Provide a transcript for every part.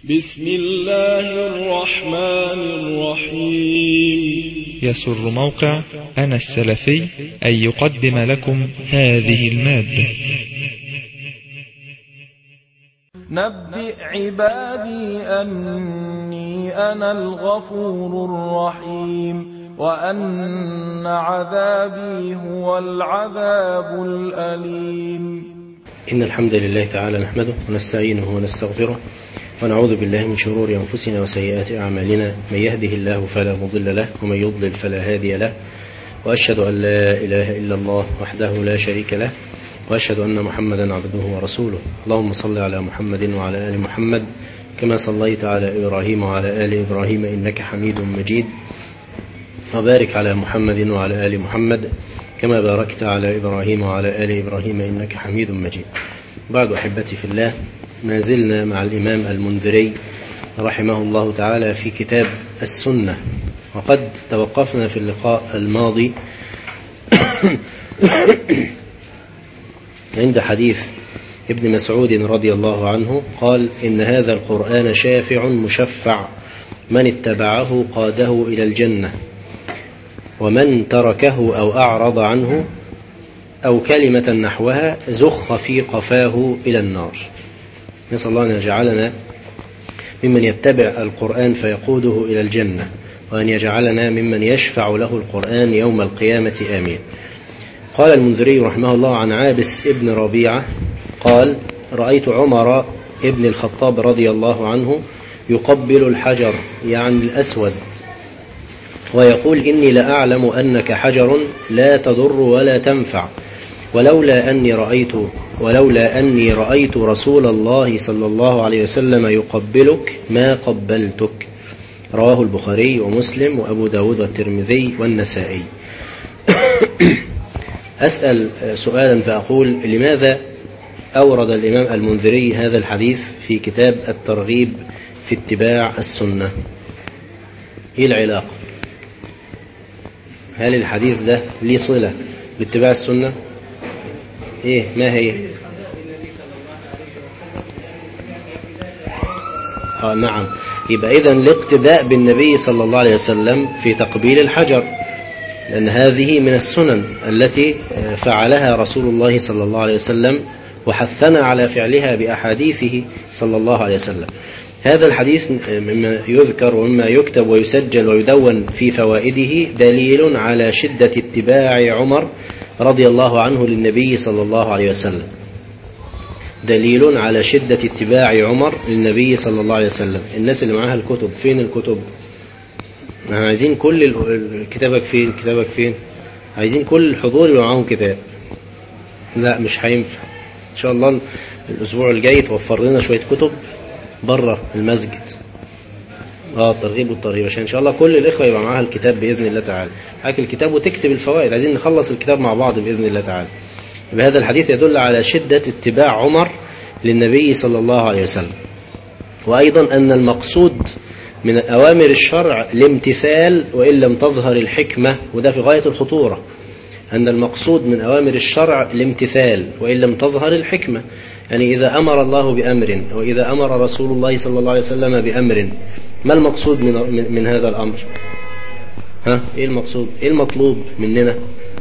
بسم الله الرحمن الرحيم. يسر موقع أنا السلفي أن يقدم لكم هذه المادة. نبئ عبادي أني أنا الغفور الرحيم وأن عذابي هو العذاب الأليم. إن الحمد لله تعالى نحمده ونستعينه ونستغفره ونعوذ بالله من شرور أنفسنا وسيئات أعمالنا، من يهده الله فلا مضل له ومن يضلل فلا هادي له، وأشهد أن لا إله إلا الله وحده لا شريك له، وأشهد أن محمدا عبده ورسوله. اللهم صل على محمد وعلى آل محمد كما صليت على إبراهيم وعلى آل إبراهيم إنك حميد مجيد، وبارك على محمد وعلى آل محمد كما باركت على إبراهيم وعلى آل إبراهيم إنك حميد مجيد. بعد أحبتي في الله، ما زلنا مع الإمام المنذري رحمه الله تعالى في كتاب السنة، وقد توقفنا في اللقاء الماضي عند حديث ابن مسعود رضي الله عنه قال: إن هذا القرآن شافع مشفع، من اتبعه قاده إلى الجنة، ومن تركه أو أعرض عنه أو كلمة نحوها زخ في قفاه إلى النار. نسأل الله أن يجعلنا ممن يتبع القرآن فيقوده إلى الجنة، وأن يجعلنا ممن يشفع له القرآن يوم القيامة، آمين. قال المنذري رحمه الله عن عابس ابن ربيعة قال: رأيت عمر ابن الخطاب رضي الله عنه يقبل الحجر، يعني الأسود، ويقول: إني لأعلم أنك حجر لا تضر ولا تنفع، ولولا أني رأيت رسول الله صلى الله عليه وسلم يقبلك ما قبلتك. رواه البخاري ومسلم وأبو داود والترمذي والنسائي. أسأل سؤالا فأقول: لماذا أورد الإمام المنذري هذا الحديث في كتاب الترغيب في اتباع السنة؟ إيه العلاقة؟ هل الحديث ده ليه صلة باتباع السنة؟ إيه ما هي؟ نعم، يبقى إذن الاقتداء بالنبي صلى الله عليه وسلم في تقبيل الحجر، لأن هذه من السنن التي فعلها رسول الله صلى الله عليه وسلم وحثنا على فعلها بأحاديثه صلى الله عليه وسلم. هذا الحديث مما يذكر ومما يكتب ويسجل ويدون في فوائده دليل على شدة اتباع عمر رضي الله عنه للنبي صلى الله عليه وسلم. دليل على شدة اتباع عمر للنبي صلى الله عليه وسلم. الناس اللي معاها الكتب، فين الكتب؟ عايزين كل كتابك فين؟ عايزين كل الحضور اللي معاهم كتاب. لا مش هينفع. إن شاء الله الأسبوع الجاي توفر لنا شوية كتب بره المسجد، الترغيب والترهيب، عشان إن شاء الله كل الإخوة يبقى معاها الكتاب بإذن الله تعالى. حاكي الكتاب وتكتب الفوائد، عايزين نخلص الكتاب مع بعض بإذن الله تعالى. بهذا الحديث يدل على شدة اتباع عمر للنبي صلى الله عليه وسلم، وأيضا أن المقصود من أوامر الشرع الامتثال وإن لم تظهر الحكمة، وده في غاية الخطورة. أن المقصود من أوامر الشرع الامتثال وإن لم تظهر الحكمة، يعني إذا أمر الله بأمر وإذا أمر رسول الله صلى الله عليه وسلم بأمر، ما المقصود من هذا الأمر؟ إيه المقصود؟ إيه المطلوب مننا؟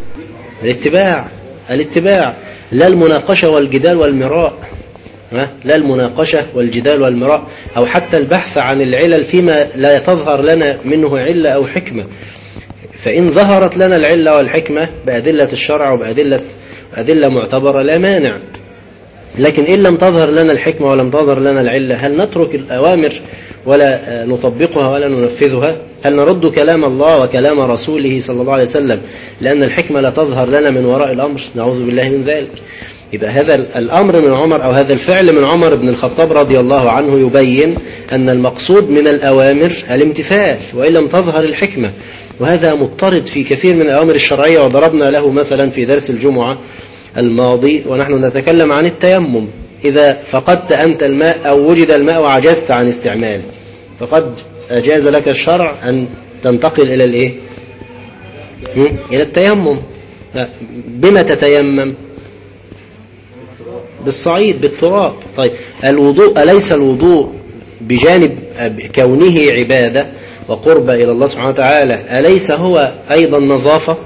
الاتباع، لا المناقشة والجدال والمراء، لا المناقشة والجدال والمراء، أو حتى البحث عن العلل فيما لا تظهر لنا منه علة أو حكمة. فإن ظهرت لنا العلة والحكمة بأدلة الشرع وبأدلة معتبرة لا مانع، لكن إن لم تظهر لنا الحكمة ولم تظهر لنا العلة، هل نترك الأوامر ولا نطبقها ولا ننفذها؟ هل نرد كلام الله وكلام رسوله صلى الله عليه وسلم لأن الحكمة لا تظهر لنا من وراء الأمر؟ نعوذ بالله من ذلك. يبقى هذا الأمر من عمر، أو هذا الفعل من عمر بن الخطاب رضي الله عنه، يبين أن المقصود من الأوامر الامتثال وإن لم تظهر الحكمة، وهذا مضطرد في كثير من الأوامر الشرعية. وضربنا له مثلا في درس الجمعة الماضي ونحن نتكلم عن التيمم: إذا فقدت أنت الماء أو وجد الماء وعجزت عن استعماله، فقد أجاز لك الشرع أن تنتقل إلى الإيه؟ إلى التيمم. بما تتيمم؟ بالصعيد، بالتراب. طيب الوضوء، أليس الوضوء بجانب كونه عبادة وقرب إلى الله سبحانه وتعالى أليس هو أيضا نظافة؟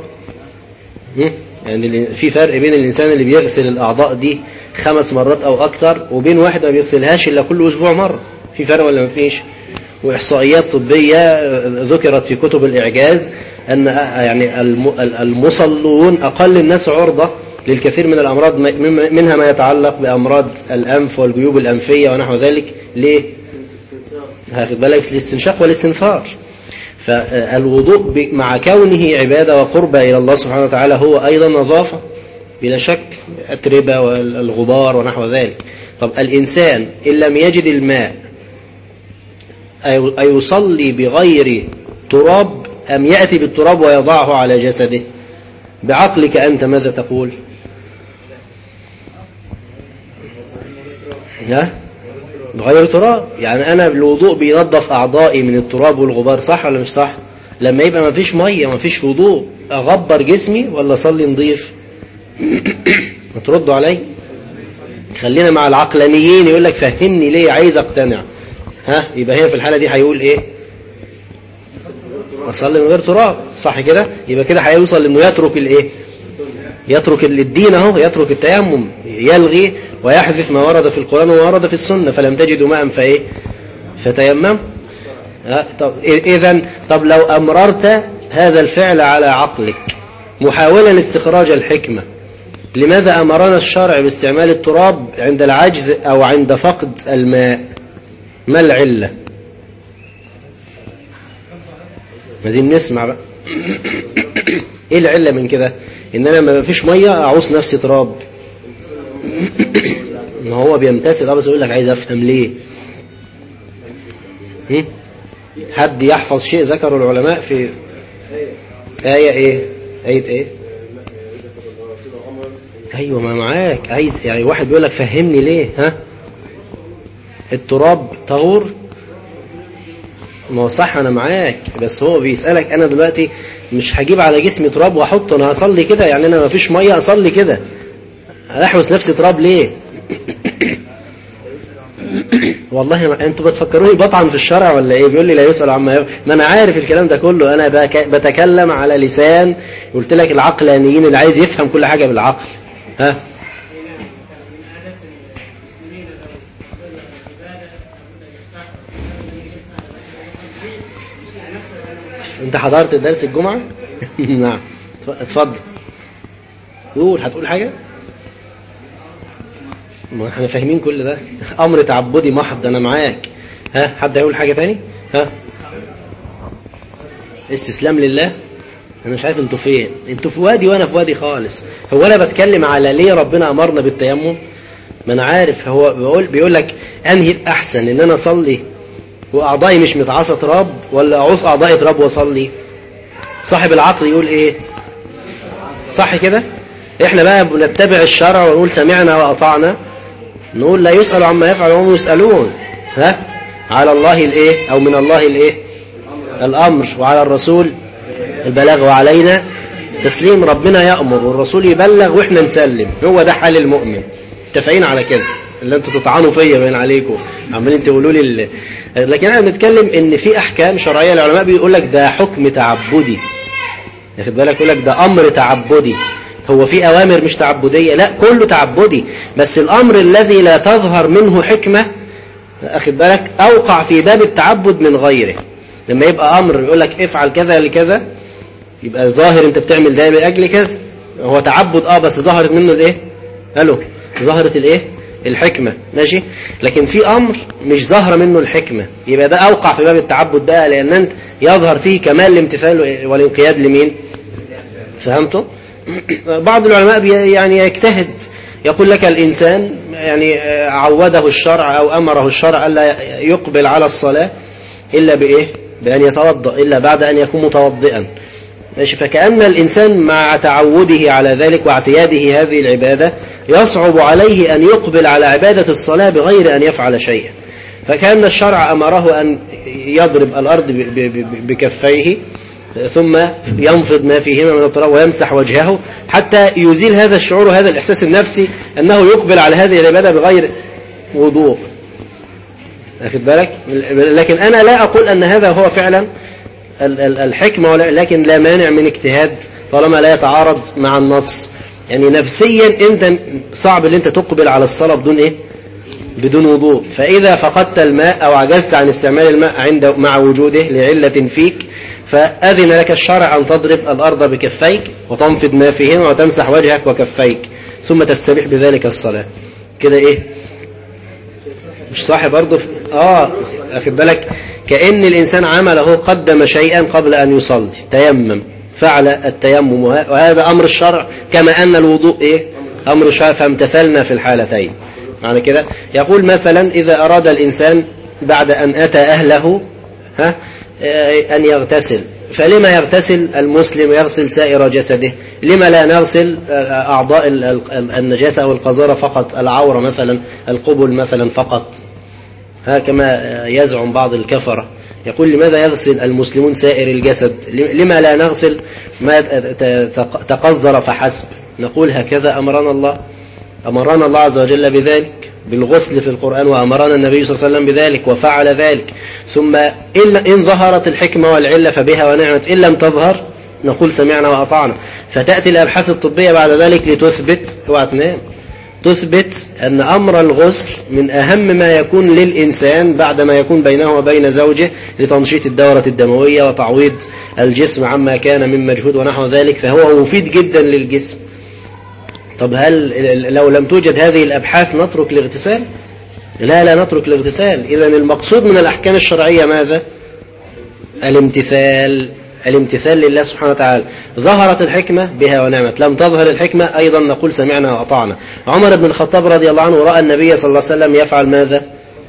يعني في فرق بين الإنسان اللي بيغسل الأعضاء دي 5 مرات أو أكتر وبين واحد ما بيغسلهاش إلا كل أسبوع مرة. في فرق ولا ما فيش؟ وإحصائيات طبية ذكرت في كتب الإعجاز أن يعني المصلون أقل الناس عرضة للكثير من الأمراض، منها ما يتعلق بأمراض الأنف والجيوب الأنفية ونحو ذلك. ليه؟ هاخد بالك، الاستنشاق والاستنثار. فالوضوء مع كونه عبادة وقربة إلى الله سبحانه وتعالى هو أيضا نظافة بلا شك، الأتربة والغبار ونحو ذلك. طب الإنسان إن لم يجد الماء أيصلي بغير تراب أم يأتي بالتراب ويضعه على جسده؟ بعقلك أنت ماذا تقول؟ بغير تراب. يعني أنا بالوضوء بينظف أعضائي من التراب والغبار، صح ولا مش صح؟ لما يبقى ما فيش مية ما فيش وضوء أغبر جسمي ولا أصلي نضيف؟ ما تردوا علي. خلينا مع العقلانيين، يقول لك فهمني ليه، عايز أقتنع. يبقى هنا في الحالة دي هيقول إيه؟ أصلي من غير تراب، صح كده؟ يبقى كده هيوصل إنه يترك الإيه؟ يترك الدين أهو، يترك التيمم، يلغي ويحذف ما ورد في القرآن وما ورد في السنة. فلم تجدوا ماء فإيه؟ فتيمم. طب إذن طب لو أمررت هذا الفعل على عقلك محاولا استخراج الحكمة، لماذا أمرنا الشرع باستعمال التراب عند العجز أو عند فقد الماء؟ ما العلة؟ عايزين نسمع بقى. ايه العلة من كده؟ ان انا ما فيش مية اعوص نفسي تراب. ما هو بيمتثل. بس يقول لك عايز افهم ليه. حد يحفظ شيء ذكره العلماء في آية ايه؟ آية ايه؟ ايوه ما معاك. عايز يعني واحد بيقول لك فهمني ليه. التراب طهور. ما هو صح أنا معاك، بس هو بيسألك أنا دلوقتي مش هجيب على جسمي تراب وأحطه، أنا هصلي كده. يعني أنا ما فيش مية أصلي كده، أحوس نفسي تراب ليه؟ والله أنتوا بتفكروني بطعن في الشرع ولا إيه؟ بيقول لي لا يسأل عما ما أنا عارف الكلام ده كله. أنا بتكلم على لسان قلت لك العقلانيين اللي عايز يفهم كل حاجة بالعقل. انت حضرت درس الجمعة؟ نعم اتفضل قول. هتقول حاجة؟ ما احنا فاهمين كل ده امر تعبدي محض. انا معاك. حد هيقول حاجة تاني؟ استسلام لله. انا مش عارف انتوا فين. انتوا في وادي وانا في وادي خالص. هو انا بتكلم على ليه ربنا امرنا بالتيمم؟ ما انا عارف. هو بيقول لك انهي الاحسن، ان انا اصلي واعضائي مش متعصى تراب ولا اعوص اعضائي تراب واصلي؟ صاحب العقل يقول ايه؟ صح كده؟ احنا بقى بنتبع الشرع ونقول سمعنا واطعنا، نقول لا يسأل عما يفعل وهم يسألون. على الله الايه او من الله الايه؟ الامر، وعلى الرسول البلاغ، وعلينا تسليم. ربنا يأمر والرسول يبلغ واحنا نسلم. هو ده حال المؤمن. متفقين على كده؟ اللي انتوا تطعنوا فيا بين عليكم عمالين تقولوا لي لكن احنا بنتكلم ان في احكام شرعيه. العلماء بيقول لك ده حكم تعبدي، ياخد بالك، يقول لك ده امر تعبدي. هو في اوامر مش تعبديه؟ لا، كله تعبدي. بس الامر الذي لا تظهر منه حكمه، اخد بالك، اوقع في باب التعبد من غيره. لما يبقى امر يقول لك افعل كذا لكذا، يبقى ظاهر انت بتعمل ده لاجل كذا. هو تعبد بس ظهرت منه الايه؟ ظهرت الايه؟ الحكمة. ماشي. لكن في أمر مش ظاهرة منه الحكمة، يبقى ده أوقع في باب التعبد بقى، لأن أنت يظهر فيه كمال الامتثال والانقياد لمين؟ فهمتوا؟ بعض العلماء يعني يجتهد، يقول لك الإنسان يعني عوده الشرع أو أمره الشرع ألا يقبل على الصلاة إلا بإيه؟ بأن يتوضأ، إلا بعد أن يكون متوضئا. ماشي. فكأن الإنسان مع تعوده على ذلك واعتياده هذه العبادة يصعب عليه أن يقبل على عبادة الصلاة بغير أن يفعل شيئا. فكأن الشرع أمره أن يضرب الأرض بكفيه ثم ينفض ما فيهما من التراب ويمسح وجهه حتى يزيل هذا الشعور وهذا الإحساس النفسي أنه يقبل على هذه العبادة بغير وضوء. أخذ بالك؟ لكن أنا لا أقول أن هذا هو فعلا الحكمة، لكن لا مانع من اجتهاد طالما لا يتعارض مع النص. يعني نفسيا أنت صعب أن أنت تقبل على الصلاة بدون إيه؟ بدون وضوء. فإذا فقدت الماء أو عجزت عن استعمال الماء مع وجوده لعلة فيك، فأذن لك الشرع أن تضرب الأرض بكفيك وتنفض ما فيهما وتمسح وجهك وكفيك ثم تستبيح بذلك الصلاة. كده إيه؟ مش صح برضه؟ أخذ بالك؟ كأن الإنسان عمله قدم شيئا قبل أن يصلي، تيمم، فعل التيمم، وهذا أمر الشرع كما أن الوضوء إيه؟ أمر الشرع، فامتثلنا في الحالتين. معنى كده يقول مثلا إذا أراد الإنسان بعد أن أتى أهله أن يغتسل، فلما يغتسل المسلم يغسل سائر جسده؟ لما لا نغسل أعضاء النجاسة أو القذارة فقط، العورة مثلا، القبل مثلا فقط، كما يزعم بعض الكفرة. يقول لماذا يغسل المسلمون سائر الجسد؟ لما لا نغسل ما تقذر فحسب؟ نقول هكذا أمرنا الله عز وجل بذلك بالغسل في القرآن، وأمرنا النبي صلى الله عليه وسلم بذلك وفعل ذلك. ثم إن ظهرت الحكمة والعلة فبها ونعمت، إن لم تظهر نقول سمعنا وأطعنا. فتأتي الأبحاث الطبية بعد ذلك لتثبت، اوعى تنام، تثبت أن أمر الغسل من أهم ما يكون للإنسان بعد ما يكون بينه وبين زوجه لتنشيط الدورة الدموية وتعويض الجسم عما كان من مجهود ونحو ذلك، فهو مفيد جدا للجسم. طب هل لو لم توجد هذه الأبحاث نترك الاغتسال؟ لا نترك الاغتسال. إذن المقصود من الأحكام الشرعية ماذا؟ الامتثال لله سبحانه وتعالى. ظهرت الحكمة بها ونعمت، لم تظهر الحكمة أيضا نقول سمعنا وأطعنا. عمر بن الخطاب رضي الله عنه رأى النبي صلى الله عليه وسلم يفعل ماذا؟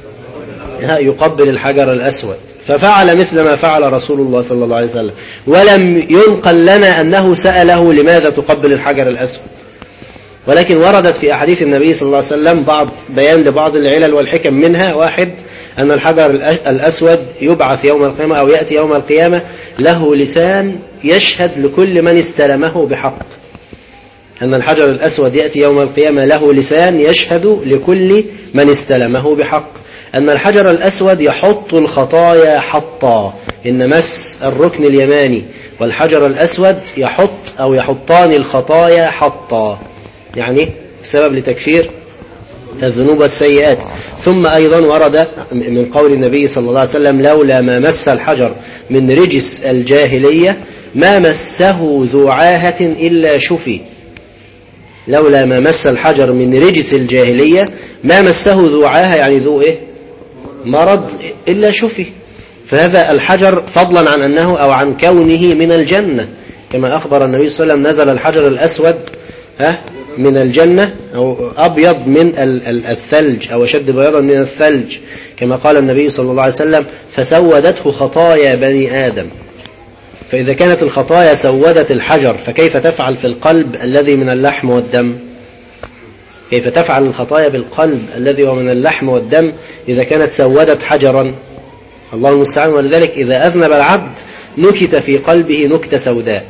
يقبل الحجر الأسود، ففعل مثل ما فعل رسول الله صلى الله عليه وسلم، ولم ينقل لنا أنه سأله لماذا تقبل الحجر الأسود. ولكن وردت في أحاديث النبي صلى الله عليه وسلم بيان لبعض العلل والحكم، منها واحد أن الحجر الأسود يبعث يوم القيامة أو يأتي يوم القيامة له لسان يشهد لكل من استلمه بحق. أن الحجر الأسود يأتي يوم القيامة له لسان يشهد لكل من استلمه بحق. أن الحجر الأسود يحط الخطايا حطا، إن مس الركن اليماني والحجر الأسود يحطان الخطايا حطا، يعني سبب لتكفير الذنوب والسيئات. ثم أيضا ورد من قول النبي صلى الله عليه وسلم لولا ما مس الحجر من رجس الجاهلية ما مسه ذو عاهة إلا شفي. لولا ما مس الحجر من رجس الجاهلية ما مسه ذو عاهة، يعني ذو مرض، إلا شفي. فهذا الحجر فضلا عن أنه أو عن كونه من الجنة، كما أخبر النبي صلى الله عليه وسلم نزل الحجر الأسود من الجنة، أو أبيض من الثلج أو أشد بياضا من الثلج، كما قال النبي صلى الله عليه وسلم فسودته خطايا بني آدم. فإذا كانت الخطايا سودت الحجر فكيف تفعل في القلب الذي من اللحم والدم؟ كيف تفعل الخطايا بالقلب الذي هو من اللحم والدم إذا كانت سودت حجرا؟ الله المستعان. ولذلك إذا أذنب العبد نكت في قلبه نكتة سوداء،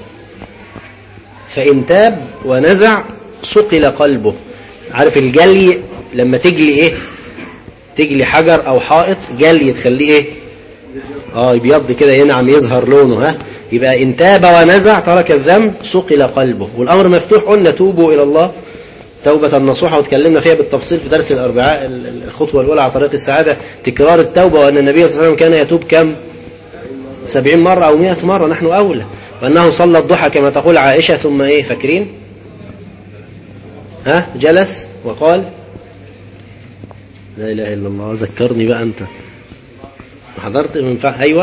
فإن تاب ونزع صقل قلبه. عارف الجلي لما تجلي تجلي حجر أو حائط، جلي تخليه يبيض كده، ينعم، يظهر لونه. يبقى إن تاب ونزع ترك الذنب صقل قلبه. والأمر مفتوح، قلنا توبوا إلى الله توبة نصوحة، وتكلمنا فيها بالتفصيل في درس الأربعاء، الخطوة الأولى على طريق السعادة تكرار التوبة، وأن النبي صلى الله عليه وسلم كان يتوب كم؟ 70 مرة أو 100 مرة، نحن أولى. وأنه صلى الضحى كما تقول عائشة، ثم فاكرين؟ جلس وقال لا إله إلا الله. ذكرني بقى أنت حضرت من أيوة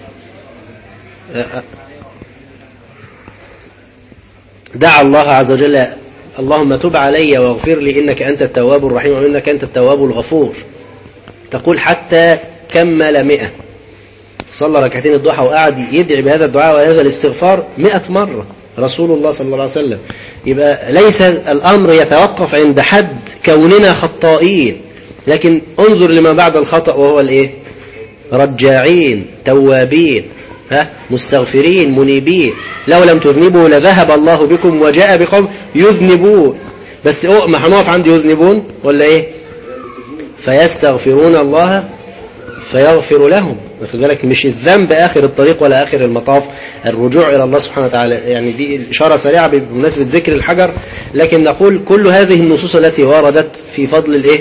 دعا الله عز وجل اللهم تب علي واغفر لي إنك أنت التواب الرحيم وإنك أنت التواب الغفور. تقول حتى كمل 100. صلى ركعتين الضحى وقعد يدعي بهذا الدعاء وهذا الاستغفار 100 مرة رسول الله صلى الله عليه وسلم. يبقى ليس الأمر يتوقف عند حد كوننا خطائين، لكن انظر لما بعد الخطأ، وهو رجاعين توابين مستغفرين منيبين. لو لم تذنبوا لذهب الله بكم وجاء بقوم يذنبون. بس ما هنقف عند يذنبون ولا فيستغفرون الله فيغفر لهم. واخد بالك؟ مش الذنب آخر الطريق ولا آخر المطاف، الرجوع إلى الله سبحانه وتعالى. يعني دي إشارة سريعة بمناسبة ذكر الحجر، لكن نقول كل هذه النصوص التي وردت في فضل الإيه؟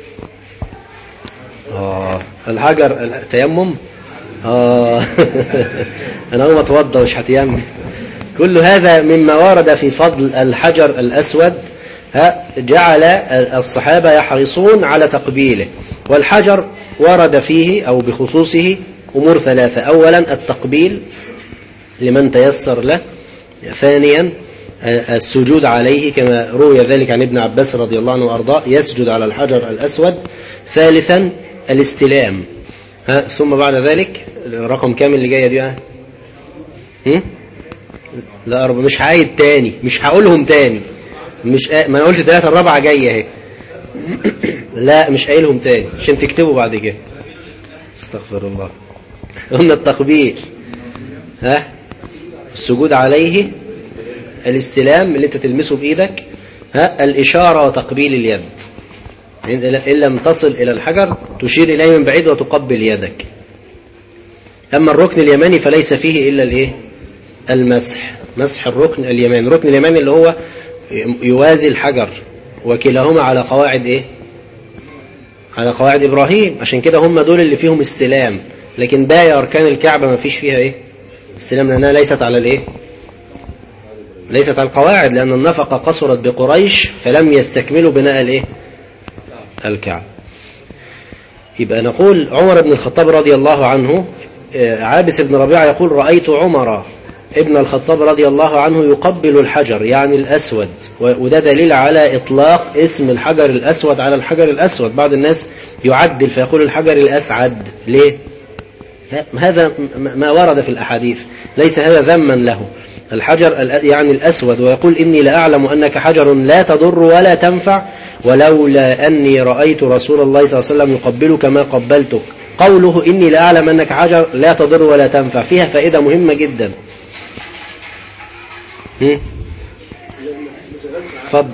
الحجر، التيمم. أنا أول ما أتوضى مش هتيمم. كل هذا مما ورد في فضل الحجر الأسود جعل الصحابة يحرصون على تقبيله. والحجر ورد فيه أو بخصوصه أمور ثلاثة: أولا التقبيل لمن تيسر له، ثانيا السجود عليه كما روي ذلك عن ابن عباس رضي الله عنه وأرضاه، يسجد على الحجر الأسود، ثالثا الاستلام. ثم بعد ذلك رقم كامل اللي جاية دي؟ لا مش عايد تاني، مش هقولهم تاني، مش ما انا قلت 3 الرابعة جاية اهي. لا مش قايلهم تاني عشان تكتبوا بعد كده. استغفر الله. قلنا التقبيل، السجود عليه، الاستلام اللي انت تلمسه بايدك، الاشارة وتقبيل اليد، ان لم تصل الى الحجر تشير اليه من بعيد وتقبل يدك. اما الركن اليماني فليس فيه الا الايه؟ المسح، مسح الركن اليماني. الركن اليماني اللي هو يوازي الحجر، وكلاهما على قواعد ايه؟ على قواعد ابراهيم، عشان كده هم دول اللي فيهم استلام. لكن باقي اركان الكعبة ما فيش فيها ايه؟ استلام، لانها ليست على الايه؟ ليست على القواعد، لان النفقة قصرت بقريش فلم يستكملوا بناء الايه؟ الكعبة. يبقى نقول عمر بن الخطاب رضي الله عنه، عابس بن ربيعة يقول: رأيت عمر ابن الخطاب رضي الله عنه يقبل الحجر، يعني الأسود. وده دليل على إطلاق اسم الحجر الأسود على الحجر الأسود. بعض الناس يعدل فيقول الحجر الأسعد. ليه؟ هذا ما ورد في الأحاديث، ليس هذا ذما له. الحجر يعني الأسود. ويقول: إني لأعلم أنك حجر لا تضر ولا تنفع، ولولا أني رأيت رسول الله صلى الله عليه وسلم يقبلك ما قبلتك. قوله إني لأعلم أنك حجر لا تضر ولا تنفع فيها فائدة مهمة جدا. فضل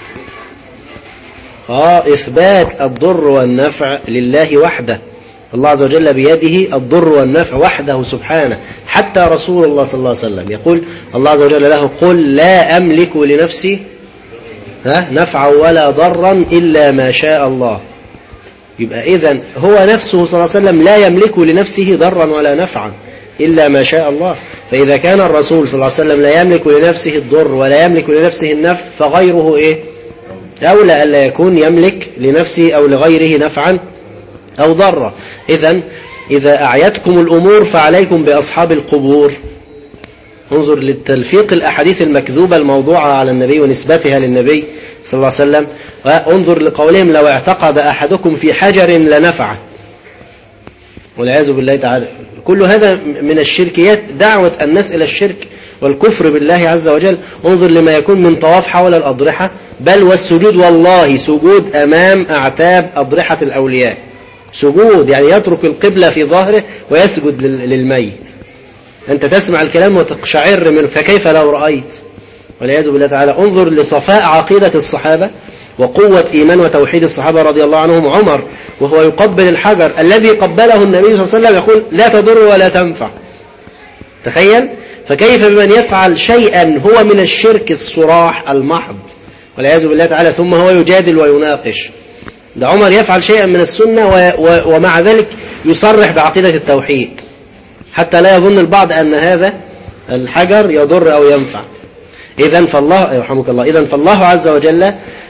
إثبات الضر والنفع لله وحده. الله عز وجل بيده الضر والنفع وحده سبحانه. حتى رسول الله صلى الله عليه وسلم يقول الله عز وجل له: قل لا أملك لنفسي نفعا ولا ضرا إلا ما شاء الله. يبقى إذن هو نفسه صلى الله عليه وسلم لا يملك لنفسه ضرا ولا نفعا إلا ما شاء الله. فإذا كان الرسول صلى الله عليه وسلم لا يملك لنفسه الضر ولا يملك لنفسه النفع، فغيره إيه؟ أولى ألا يكون يملك لنفسه أو لغيره نفعا أو ضرا. إذن إذا أعيتكم الأمور فعليكم بأصحاب القبور. انظر للتلفيق الأحاديث المكذوبة الموضوعة على النبي ونسبتها للنبي صلى الله عليه وسلم. وانظر لقولهم: لو اعتقد أحدكم في حجر لنفعه، والعياذ بالله تعالى. كل هذا من الشركيات، دعوة الناس إلى الشرك والكفر بالله عز وجل. انظر لما يكون من طواف حول الأضرحة، بل والسجود، والله سجود أمام أعتاب أضرحة الأولياء، سجود يعني يترك القبلة في ظهره ويسجد للميت. أنت تسمع الكلام وتقشعر منه، فكيف لو رأيت؟ والعياذ بالله تعالى. انظر لصفاء عقيدة الصحابة وقوة إيمان وتوحيد الصحابة رضي الله عنهم. عمر وهو يقبل الحجر الذي قبله النبي صلى الله عليه وسلم يقول: لا تضر ولا تنفع. تخيل. فكيف بمن يفعل شيئا هو من الشرك الصراح المحض والعياذ بالله تعالى، ثم هو يجادل ويناقش. ده عمر يفعل شيئا من السنة ومع ذلك يصرح بعقيدة التوحيد، حتى لا يظن البعض أن هذا الحجر يضر أو ينفع. إذن فالله يرحمك الله، إذن فالله عز وجل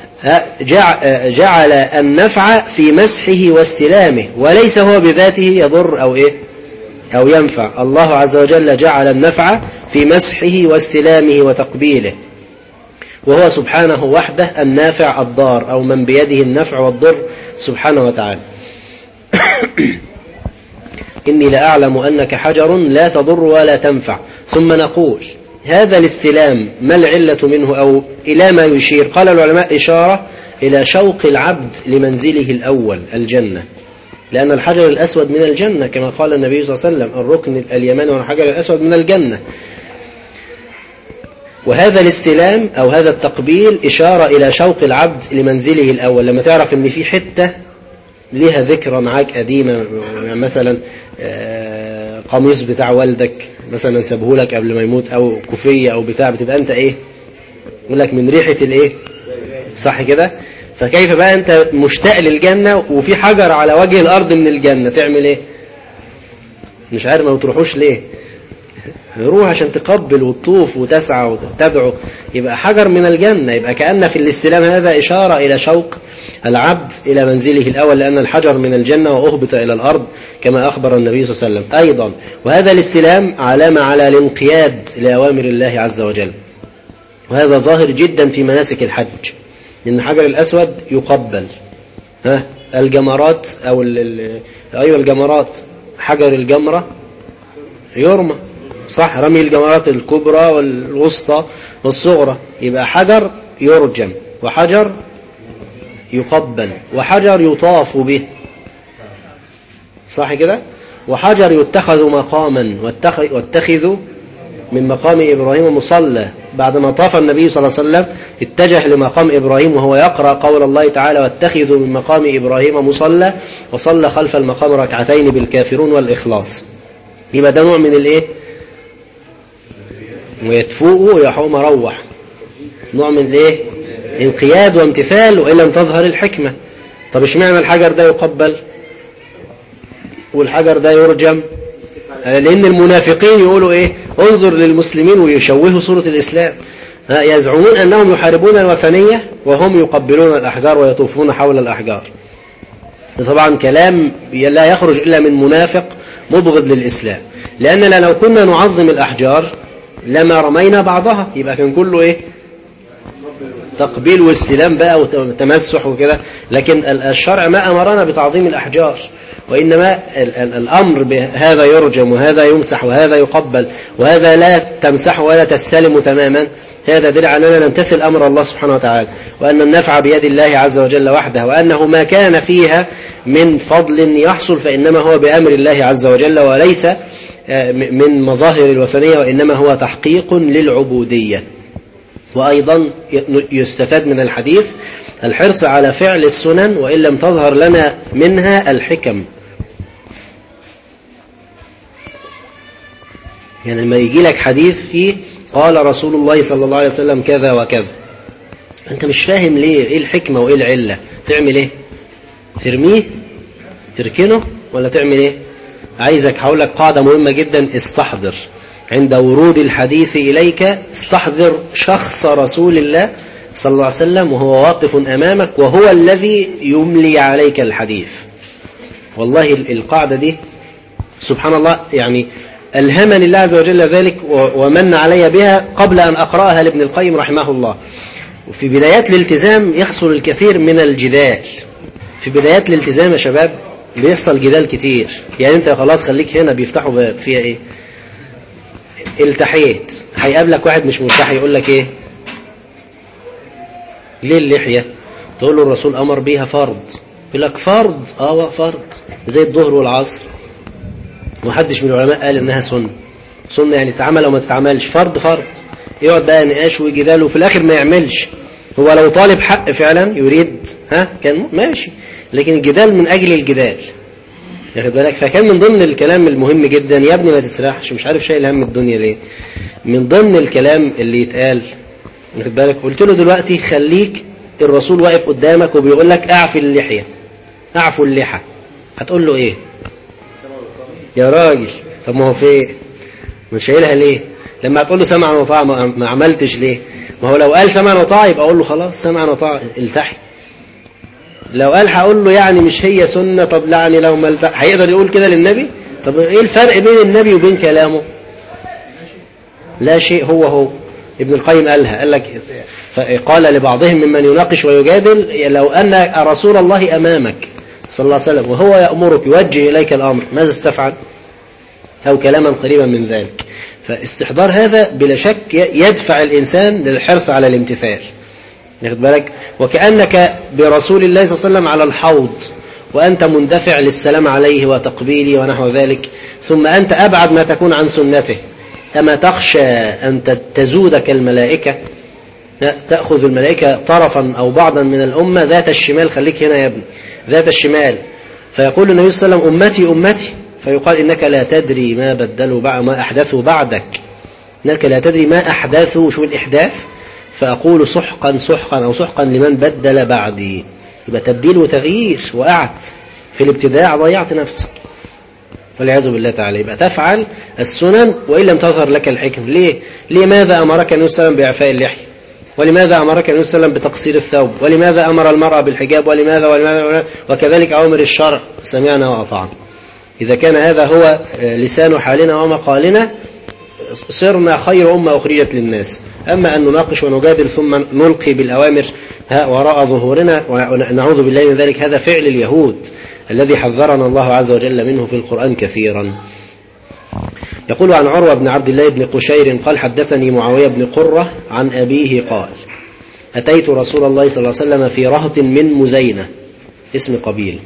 جعل النفع في مسحه واستلامه، وليس هو بذاته يضر أو إيه أو ينفع. الله عز وجل جعل النفع في مسحه واستلامه وتقبيله، وهو سبحانه وحده النافع الضار، أو من بيده النفع والضر سبحانه وتعالى. إني لأعلم أنك حجر لا تضر ولا تنفع. ثم نقول: هذا الاستلام ما العلة منه أو إلى ما يشير؟ قال العلماء: إشارة إلى شوق العبد لمنزله الأول الجنة، لأن الحجر الأسود من الجنة كما قال النبي صلى الله عليه وسلم: الركن اليماني والحجر الأسود من الجنة. وهذا الاستلام أو هذا التقبيل إشارة إلى شوق العبد لمنزله الأول. لما تعرف أن في حتة ليها ذكرى معاك قديمة، مثلا قميص بتاع والدك مثلا سابهولك قبل ما يموت، أو كوفية أو بتاع، بتبقى أنت إيه؟ يقول لك من ريحة الإيه؟ صح كده؟ فكيف بقى أنت مشتاق للجنة وفي حجر على وجه الأرض من الجنة، تعمل إيه؟ مش عارف ما بتروحوش ليه؟ روح عشان تقبل وتطوف وتسعى وتدعو. يبقى حجر من الجنة، يبقى كأن في الاستلام هذا إشارة إلى شوق العبد إلى منزله الأول، لأن الحجر من الجنة وأهبط إلى الأرض كما أخبر النبي صلى الله عليه وسلم أيضا. وهذا الاستلام علامة على الانقياد لأوامر الله عز وجل، وهذا ظاهر جدا في مناسك الحج، لأن الحجر الأسود يقبل. الجمرات أو أيوة الجمرات، حجر الجمرة يرمى، صح، رمي الجمرات الكبرى والوسطى والصغرى، يبقى حجر يرجم وحجر يقبل وحجر يطاف به، صح كده، وحجر يتخذ مقاما، واتخذوا من مقام إبراهيم مصلى. بعدما طاف النبي صلى الله عليه وسلم اتجه لمقام إبراهيم وهو يقرأ قول الله تعالى واتخذوا من مقام إبراهيم مصلى، وصلى خلف المقام ركعتين بالكافرون والإخلاص. يبقى ده نوع من الإيه؟ ويتفوقوا ويحوم مروح، نوع من الإيه؟ انقياد وامتثال، وإن لم تظهر الحكمة. طب اشمعنى الحجر ده يقبل والحجر ده يرجم؟ لأن المنافقين يقولوا إيه؟ انظر للمسلمين ويشوهوا صورة الإسلام، يزعمون أنهم يحاربون الوثنية وهم يقبلون الأحجار ويطوفون حول الأحجار. طبعا كلام لا يخرج إلا من منافق مبغض للإسلام، لأننا لو كنا نعظم الأحجار لما رمينا بعضها، يبقى كان كله إيه؟ تقبيل واستلام بقى وتمسح وكده. لكن الشرع ما أمرنا بتعظيم الأحجار، وإنما الأمر بهذا يرجم وهذا يمسح وهذا يقبل وهذا لا تمسح ولا تستلم تماما، هذا دليل على أننا نمتثل أمر الله سبحانه وتعالى، وأن النفع بيد الله عز وجل وحده، وأنه ما كان فيها من فضل يحصل فإنما هو بأمر الله عز وجل وليس من مظاهر الوثنية، وإنما هو تحقيق للعبودية. وأيضا يستفاد من الحديث الحرص على فعل السنن وإن لم تظهر لنا منها الحكم. يعني لما يجي لك حديث فيه قال رسول الله صلى الله عليه وسلم كذا وكذا، أنت مش فاهم ليه، إيه الحكمة وإيه العلة، تعمل إيه؟ ترميه؟ تركنه؟ ولا تعمل إيه؟ عايزك هقول لك قاعدة مهمة جدا، استحضر عند ورود الحديث إليك، استحضر شخص رسول الله صلى الله عليه وسلم وهو واقف أمامك وهو الذي يملي عليك الحديث. والله القاعدة دي سبحان الله يعني ألهمني الله عز وجل ذلك ومن علي بها قبل أن أقرأها لابن القيم رحمه الله. وفي بدايات الالتزام يحصل الكثير من الجدال، في بدايات الالتزام يا شباب بيحصل جدال كتير. يعني انت خلاص خليك هنا بيفتحوا باب فيها ايه، التحيت، هيقابلك واحد مش ملتحي يقول لك ايه، ليه اللحية؟ تقول له الرسول أمر بيها فرض، يقول لك فرض، فرض زي الظهر والعصر، محدش من العلماء قال انها سنة. سنة يعني تتعمل او ما تتعملش، فرض فرض. يقعد بقى نقاش وجدال وفي الاخر ما يعملش. هو لو طالب حق فعلا يريد كان ماشي، لكن الجدال من اجل الجدال، ياخد بالك. فكان من ضمن الكلام المهم جدا، يا ابني ما تسرحش، مش عارف شايل هم الدنيا ليه، من ضمن الكلام اللي يتقال، ياخد بالك، قلت له دلوقتي خليك الرسول واقف قدامك وبيقول لك اعفي اللحية، اعفوا اللحى، هتقول له ايه يا راجل؟ طب ما هو في مش شايلها ليه؟ لما هتقول له سمعا وطاعة ما عملتش ليه؟ ما هو لو قال سمعا وطاعة يبقى اقول له خلاص سمعا وطاعة التحي. لو قال هقول له يعني مش هي سنة، طب يعني لو ما هيقدر يقول كده للنبي؟ طب ايه الفرق بين النبي وبين كلامه؟ لا شيء، هو ابن القيم قال لك قال لبعضهم ممن يناقش ويجادل لو أن رسول الله أمامك صلى الله عليه وسلم وهو يأمرك يوجه إليك الأمر ماذا استفعل؟ أو كلاما قريبا من ذلك. فاستحضار هذا بلا شك يدفع الإنسان للحرص على الامتثال، ياخد بالك، وكأنك برسول الله صلى الله عليه وسلم على الحوض وأنت مندفع للسلام عليه وتقبيله ونحو ذلك، ثم أنت أبعد ما تكون عن سنته. أما تخشى أن تزودك الملائكة، تأخذ الملائكة طرفا أو بعضا من الأمة ذات الشمال، خليك هنا يا ابني ذات الشمال، فيقول النبي صلى الله عليه وسلم أمتي أمتي، فيقال إنك لا تدري ما بدلوا ما أحدثوا بعدك، إنك لا تدري ما أحدثوا، شو الإحداث، فأقول سحقا سحقا أو سحقا لمن بدل بعدي. يبقى تبديل وتغيير، وقعت في الابتداع ضيعت نفسك والعياذ بالله تعالى. يبقى تفعل السنن وإن لم تظهر لك الحكم. ليه؟ لماذا أمرك النبي صلى الله عليه وسلم بإعفاء اللحية؟ ولماذا أمرك النبي صلى الله عليه وسلم بتقصير الثوب؟ ولماذا أمر المرأة بالحجاب؟ ولماذا وكذلك أوامر الشرع سمعنا وأطعنا. إذا كان هذا هو لسان حالنا ومقالنا صرنا خير أمة أخرجت للناس. أما أن نناقش ونجادل ثم نلقي بالأوامر وراء ظهورنا ونعوذ بالله من ذلك، هذا فعل اليهود الذي حذرنا الله عز وجل منه في القرآن كثيرا. يقول عن عروة بن عبد الله بن قشير قال حدثني معاوية بن قرة عن أبيه قال أتيت رسول الله صلى الله عليه وسلم في رهط من مزينة، اسم قبيل،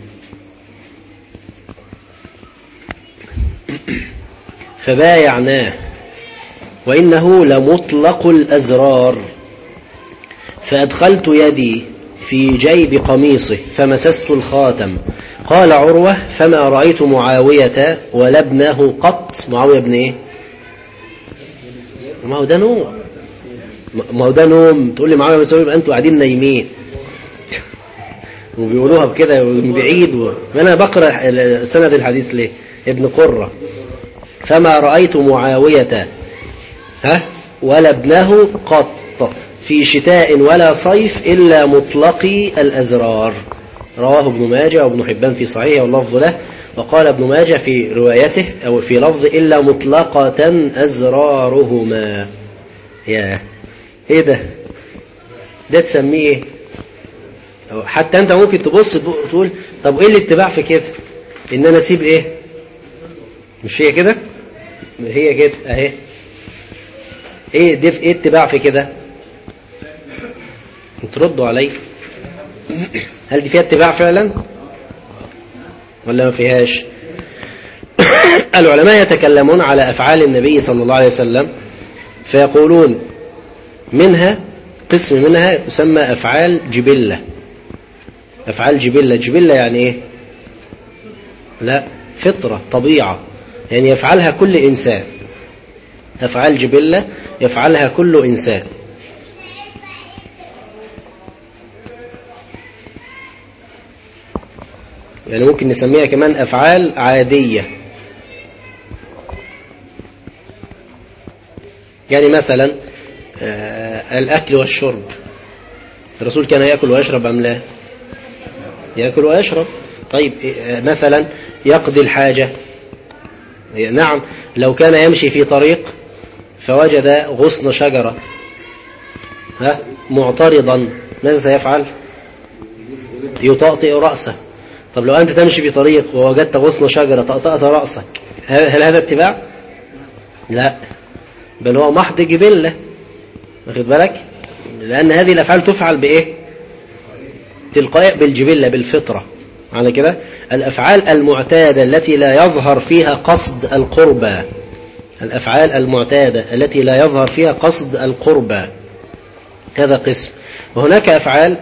فبايعناه وإنه لمطلق الأزرار، فأدخلت يدي في جيب قميصه فمسست الخاتم. قال عروة فما رأيت معاوية ولا ابنه قط. معاوية ابن ايه؟ ما هو ده نوم. تقول لي معاوية مسوي يبقى انتوا قاعدين نايمين وبيقولوها بكده من بعيد انا بقرأ سند الحديث ليه؟ ابن قرة فما رأيت معاوية ولا ابنه قط في شتاء ولا صيف إلا مطلقي الأزرار. رواه ابن ماجه وابن حبان في صحيحه واللفظ له. وقال ابن ماجه في روايته أو في لفظ إلا مطلقة أزرارهما. يا إيه ده تسميه إيه؟ حتى أنت ممكن تبص تقول طب إيه الاتباع في كده؟ إن أنا أسيب إيه؟ مش هي كده؟ هي كده أهي. إيه ده في إيه اتباع في كده؟ تردوا علي، هل دي فيها اتباع فعلا ولا ما فيهاش؟ العلماء يتكلمون على أفعال النبي صلى الله عليه وسلم فيقولون منها قسم منها يسمى أفعال جبلة. أفعال جبلة يعني إيه؟ لا، فطرة طبيعة، يعني يفعلها كل إنسان. أفعال جبلة يفعلها كل إنسان. يعني ممكن نسميها كمان أفعال عادية. يعني مثلا الأكل والشرب، الرسول كان يأكل ويشرب أم لا؟ يأكل ويشرب. طيب مثلا يقضي الحاجة، نعم. لو كان يمشي في طريق فوجد غصن شجرة معترضا ماذا سيفعل؟ يطأطئ رأسه. طب لو أنت تمشي في طريق ووجدت غصن شجرة طأطأت رأسك، هل هذا اتباع؟ لا، بل هو محض جبلة. واخد بالك؟ لأن هذه الأفعال تفعل بإيه؟ تلقائيا بالجبلة بالفطرة. على كده الأفعال المعتادة التي لا يظهر فيها قصد القربى، الأفعال المعتادة التي لا يظهر فيها قصد القربى هذا قسم. وهناك أفعال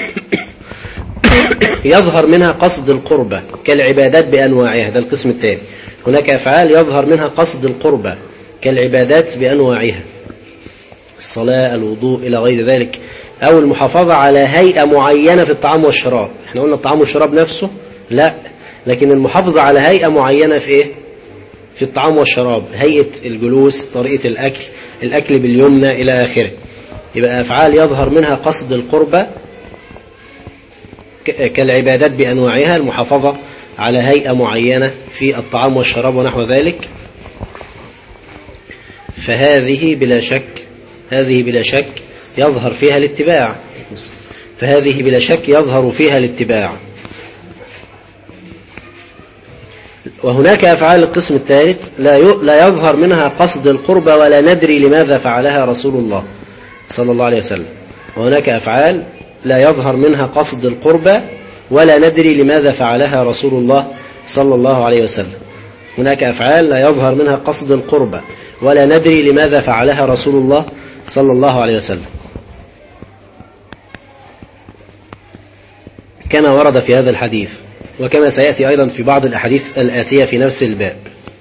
يظهر منها قصد القربى كالعبادات بأنواعها، هذا القسم الثاني. هناك أفعال يظهر منها قصد القربى كالعبادات بأنواعها، الصلاة، الوضوء، إلى غير ذلك، أو المحافظة على هيئة معينة في الطعام والشراب. احنا قلنا الطعام والشراب نفسه لا، لكن المحافظة على هيئة معينة في إيه؟ في الطعام والشراب، هيئة الجلوس، طريقة الأكل باليمنى إلى آخره. يبقى أفعال يظهر منها قصد القربى كالعبادات بأنواعها، المحافظة على هيئة معينة في الطعام والشراب ونحو ذلك. فهذه بلا شك يظهر فيها الاتباع. فهذه بلا شك يظهر فيها الاتباع. وهناك أفعال القسم الثالث لا يظهر منها قصد القربى ولا ندري لماذا فعلها رسول الله صلى الله عليه وسلم. وهناك أفعال لا يظهر منها قصد القربى ولا ندري لماذا فعلها رسول الله صلى الله عليه وسلم. هناك أفعال لا يظهر منها قصد القربى ولا ندري لماذا فعلها رسول الله صلى الله عليه وسلم، كما ورد في هذا الحديث. وكما سيأتي أيضا في بعض الأحاديث الآتية في نفس الباب.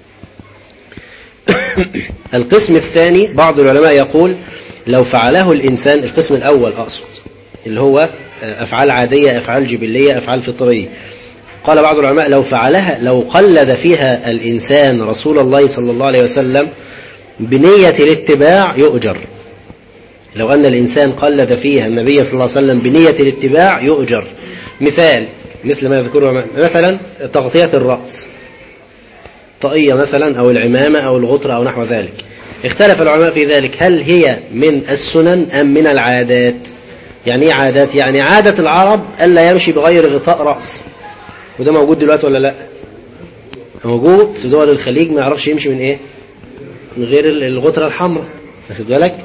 القسم الثاني بعض العلماء يقول لو فعله الإنسان، القسم الأول أقصد اللي هو أفعال عادية، أفعال جبلية، أفعال فطرية، قال بعض العلماء لو فعلها، لو قلد فيها الإنسان رسول الله صلى الله عليه وسلم بنية الاتباع يؤجر. لو أن الإنسان قلد فيها النبي صلى الله عليه وسلم بنية الاتباع يؤجر. مثل ما يذكره مثلا تغطية الرأس، طاقية مثلا أو العمامة أو الغطرة أو نحو ذلك. اختلف العلماء في ذلك، هل هي من السنن أم من العادات؟ يعني ايه عادات؟ يعني عادة العرب ألا يمشي بغير غطاء رأس، وده موجود دلوقتي ولا لا؟ موجود في دول الخليج، ما يعرفش يمشي من ايه؟ من غير الغطرة الحمراء، واخد بالك؟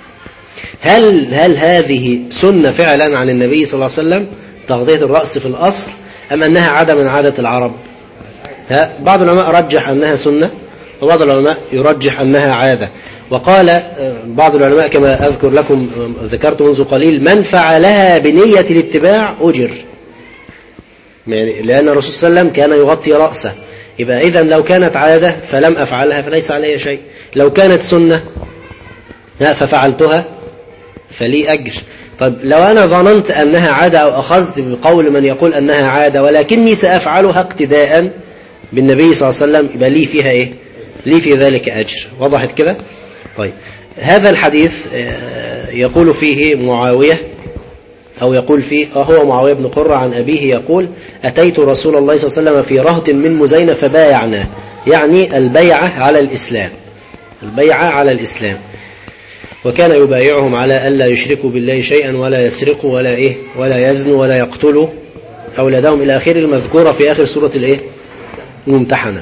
هل هذه سنة فعلا عن النبي صلى الله عليه وسلم تغطية الرأس في الأصل، أم أنها عادة من عادة العرب؟ بعض العلماء رجح أنها سنة، وبعض العلماء يرجح أنها عادة. وقال بعض العلماء كما أذكر لكم ذكرت منذ قليل من فعلها بنية الاتباع أجر، يعني لأن الرسول صلى الله عليه وسلم كان يغطي رأسه، يبقى إذن لو كانت عادة فلم أفعلها فليس علي شيء، لو كانت سنة ففعلتها فلي أجر. طيب لو أنا ظننت أنها عادة أو أخذت بقول من يقول أنها عادة ولكني سأفعلها اقتداء بالنبي صلى الله عليه وسلم، يبقى لي فيها إيه؟ لي في ذلك أجر. وضحت كده؟ طيب هذا الحديث يقول فيه معاوية، أو يقول فيه هو معاوية بن قرة عن أبيه يقول أتيت رسول الله صلى الله عليه وسلم في رهط من مزينة فبايعناه، يعني البيعة على الإسلام، البيعة على الإسلام، وكان يبايعهم على ألا يشركوا بالله شيئا ولا يسرقوا ولا إيه ولا يزنوا ولا يقتلوا أولادهم إلى آخر المذكورة في آخر سورة الإيه ممتحنة.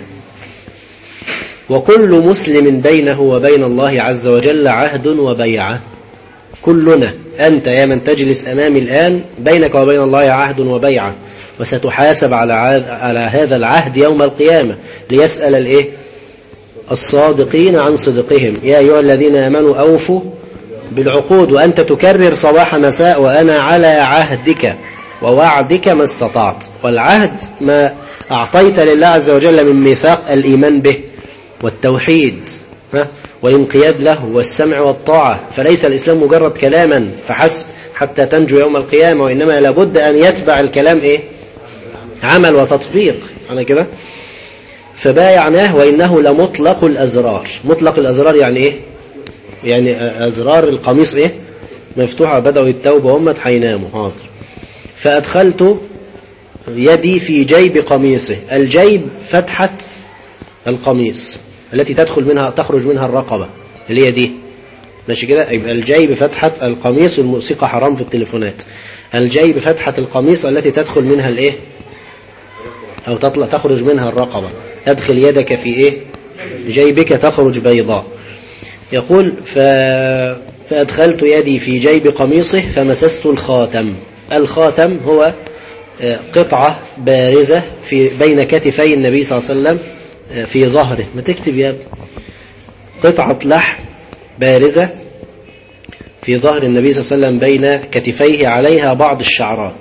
وكل مسلم بينه وبين الله عز وجل عهد وبيعة. كلنا، أنت يا من تجلس أمامي الآن بينك وبين الله عهد وبيعة، وستحاسب على هذا العهد يوم القيامة ليسأل الإيه الصادقين عن صدقهم. يا أيها الذين آمنوا أوفوا بالعقود، وأنت تكرر صباح مساء وأنا على عهدك ووعدك ما استطعت. والعهد ما أعطيت لله عز وجل من ميثاق الإيمان به والتوحيد والانقياد له والسمع والطاعة، فليس الإسلام مجرد كلاما فحسب حتى تنجو يوم القيامة، وإنما لابد أن يتبع الكلام إيه عمل وتطبيق. أنا كده فبايعناه وإنه لمطلق الأزرار. مطلق الأزرار يعني إيه؟ يعني أزرار القميص إيه مفتوحة، بدأوا يتوبوا هم هيناموا. حاضر. فأدخلت يدي في جيب قميصه. الجيب فتحة القميص التي تخرج منها الرقبة اللي هي دي، ماشي كده؟ يبقى الجيب فتحة القميص، والموسيقى حرام في التليفونات. الجيب فتحة القميص التي تدخل منها الايه او تخرج منها الرقبة. ادخل يدك في ايه جيبك تخرج بيضاء. يقول فأدخلت يدي في جيب قميصه فمسست الخاتم. الخاتم هو قطعة بارزة بين كتفي النبي صلى الله عليه وسلم في ظهره. ما تكتب يا ابني. قطعة لحم بارزة في ظهر النبي صلى الله عليه وسلم بين كتفيه، عليها بعض الشعرات،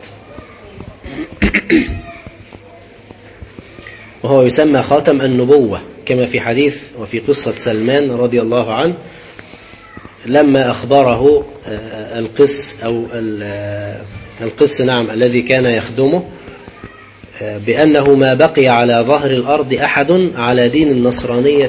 وهو يسمى خاتم النبوة، كما في حديث وفي قصة سلمان رضي الله عنه لما أخبره القس نعم الذي كان يخدمه بأنه ما بقي على ظهر الأرض أحد على دين النصرانية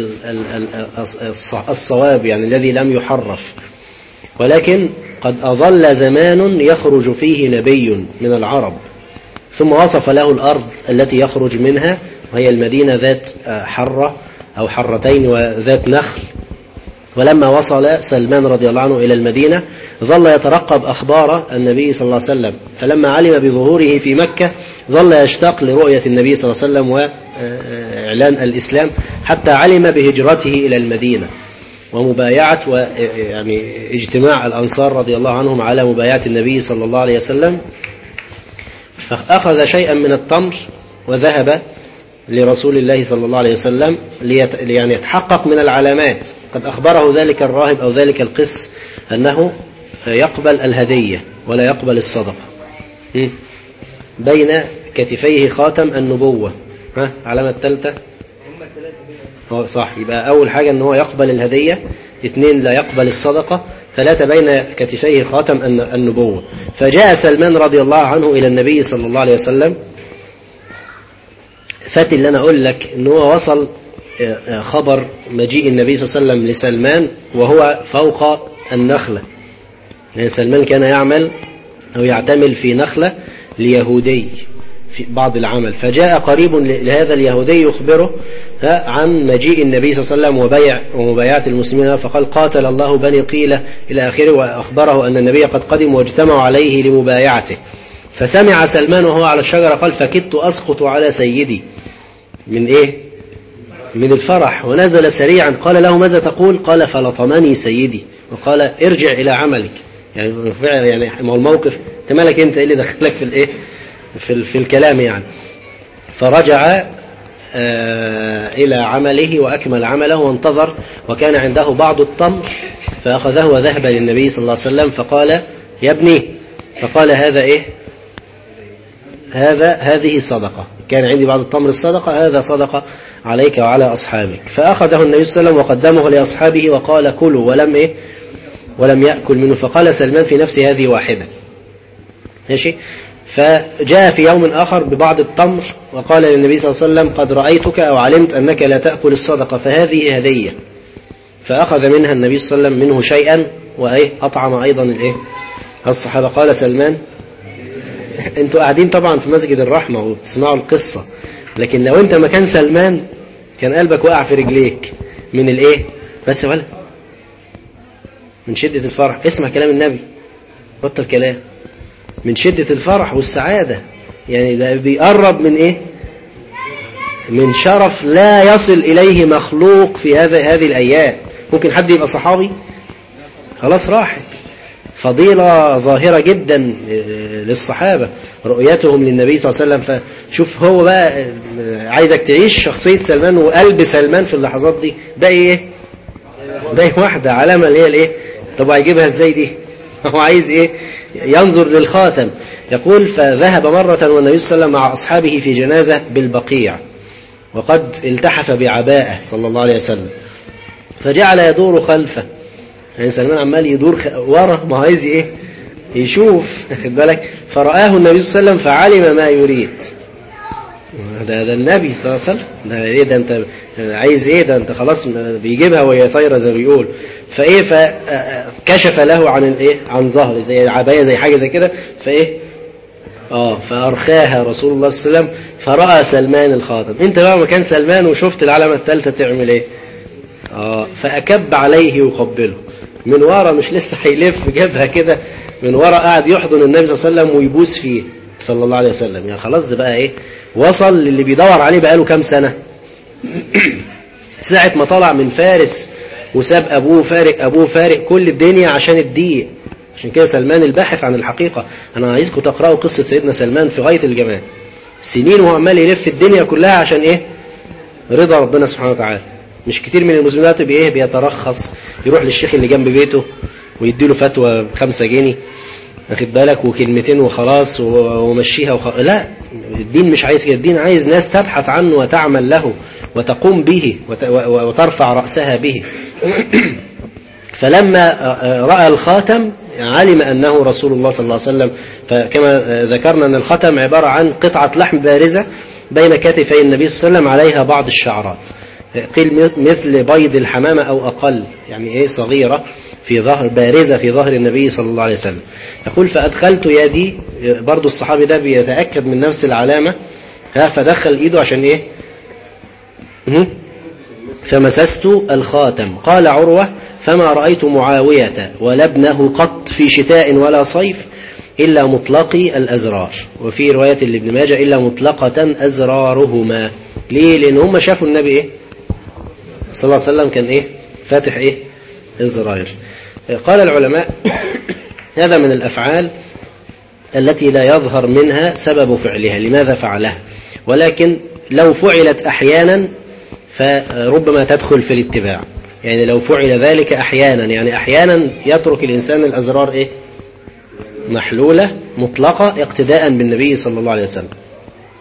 الصواب، يعني الذي لم يحرف، ولكن قد أظل زمان يخرج فيه نبي من العرب. ثم وصف له الأرض التي يخرج منها، وهي المدينة ذات حرة أو حرتين وذات نخل. ولما وصل سلمان رضي الله عنه إلى المدينة ظل يترقب أخبار النبي صلى الله عليه وسلم، فلما علم بظهوره في مكة ظل يشتاق لرؤية النبي صلى الله عليه وسلم وإعلان الإسلام، حتى علم بهجرته إلى المدينة ومبايعة يعني اجتماع الأنصار رضي الله عنهم على مبايعة النبي صلى الله عليه وسلم. فأخذ شيئا من التمر وذهب لرسول الله صلى الله عليه وسلم يعني يتحقق من العلامات. قد أخبره ذلك الراهب أو ذلك القس أنه يقبل الهدية ولا يقبل الصدقة. بين كتفيه خاتم النبوة. علامة الثالثة صح، يبقى أول حاجة أنه هو يقبل الهدية، 2 لا يقبل الصدقة، 3 بين كتفيه خاتم النبوة. فجاء سلمان رضي الله عنه إلى النبي صلى الله عليه وسلم. فاتي اللي أنا أقول لك أنه هو وصل خبر مجيء النبي صلى الله عليه وسلم لسلمان وهو فوق النخلة، يعني سلمان كان يعمل أو يعتمل في نخلة ليهودي في بعض العمل، فجاء قريب لهذا اليهودي يخبره عن مجيء النبي صلى الله عليه وسلم ومبايعة المسلمين، فقال قاتل الله بني قيلة إلى آخره، وأخبره أن النبي قد قدم واجتمعوا عليه لمبايعته. فسمع سلمان وهو على الشجرة قال فكدت أسقط على سيدي من إيه؟ من الفرح، ونزل سريعا قال له ماذا تقول؟ قال فلطمني سيدي وقال ارجع إلى عملك. يعني ما هو الموقف انت مالك انت ايه اللي دخلك في الايه في الكلام يعني. فرجع إلى عمله وأكمل عمله وانتظر، وكان عنده بعض التمر فأخذه وذهب للنبي صلى الله عليه وسلم فقال يا ابني، فقال هذا إيه؟ هذه صدقة، كان عندي بعض التمر الصدقة، هذا صدقة عليك وعلى أصحابك. فأخذه النبي صلى الله عليه وسلم وقدمه لأصحابه وقال كلوا، ولم يأكل منه. فقال سلمان في نفسه هذه واحدة، ماشي. فجاء في يوم آخر ببعض التمر وقال للنبي صلى الله عليه وسلم قد رأيتك أو علمت أنك لا تأكل الصدقة فهذه هدية. فأخذ منها النبي صلى الله عليه وسلم منه شيئا وأطعم أيضا الصحابة. قال سلمان انتوا قاعدين طبعا في مسجد الرحمة وتسمعوا القصة، لكن لو انت مكان سلمان كان قلبك وقع في رجليك من بس ولا من شدة الفرح. اسمع كلام النبي، بطل كلام، من شدة الفرح والسعادة، يعني ده بيقرب من من شرف لا يصل إليه مخلوق في هذه الأيام. ممكن حد يبقى صحابي خلاص راحت، فضيلة ظاهرة جدا للصحابة رؤيتهم للنبي صلى الله عليه وسلم. فشوف هو بقى عايزك تعيش شخصية سلمان وقلب سلمان في اللحظات دي، باقي واحدة علامة اللي هي طب هيجيبها ازاي دي؟ هو عايز ينظر للخاتم. يقول فذهب مرة والنبي صلى الله عليه وسلم مع أصحابه في جنازة بالبقيع وقد التحف بعباءه صلى الله عليه وسلم، فجعل يدور خلفه، يعني سلمان عمال يدور ورا، ما عايز يشوف، خد بالك. فرآه النبي صلى الله عليه وسلم فعلم ما يريد. ده النبي صلى الله عليه وسلم، ده ده انت عايز ده انت خلاص بيجيبها وهي طايره زي ما بيقول. فكشف له عن ظهر زي عبايه زي حاجه زي كده، فأرخاها رسول الله صلى الله عليه وسلم فرأى سلمان الخاتم. انت بقى مكان سلمان وشفت العلامه الثالثه تعمل فأكب عليه يقبله من ورا، مش لسه هيلف جابها كده من ورا، قاعد يحضن النبي صلى الله عليه وسلم ويبوس فيه صلى الله عليه وسلم. يعني خلاص ده بقى وصل للي بيدور عليه بقاله كام سنة. ساعة ما طلع من فارس وساب أبوه فارق كل الدنيا عشان الدين. عشان كده سلمان الباحث عن الحقيقة. أنا عايزكم تقرأوا قصة سيدنا سلمان في غاية الجمال، سنين وهو عمال يلف الدنيا كلها عشان رضا ربنا سبحانه وتعالى. مش كتير من المسلمين بيترخص يروح للشيخ اللي جنب بيته ويديله فتوى ب5 جنيه، واخد بالك، وكلمتين وخلاص ومشيها لا، الدين مش عايز كده. الدين عايز ناس تبحث عنه وتعمل له وتقوم به وترفع رأسها به. فلما رأى الخاتم علم أنه رسول الله صلى الله عليه وسلم. فكما ذكرنا أن الخاتم عبارة عن قطعة لحم بارزة بين كتفي النبي صلى الله عليه وسلم عليها بعض الشعرات، قيل مثل بيض الحمامة أو أقل، يعني صغيرة في ظهر، بارزة في ظهر النبي صلى الله عليه وسلم. يقول فأدخلت يدي، برضو الصحابي ده بيتأكد من نفس العلامة، فدخل إيده عشان فمسست الخاتم. قال عروة فما رأيت معاوية ولا ابنه قط في شتاء ولا صيف إلا مطلقي الأزرار، وفي رواية لابن ماجه إلا مطلقة أزرارهما. ليه؟ لأن هم شافوا النبي صلى الله عليه وسلم كان فاتح الزراير. قال العلماء هذا من الأفعال التي لا يظهر منها سبب فعلها، لماذا فعلها، ولكن لو فعلت أحيانا فربما تدخل في الاتباع. يعني لو فعل ذلك أحيانا، يعني أحيانا يترك الإنسان الأزرار محلولة مطلقة اقتداء بالنبي صلى الله عليه وسلم.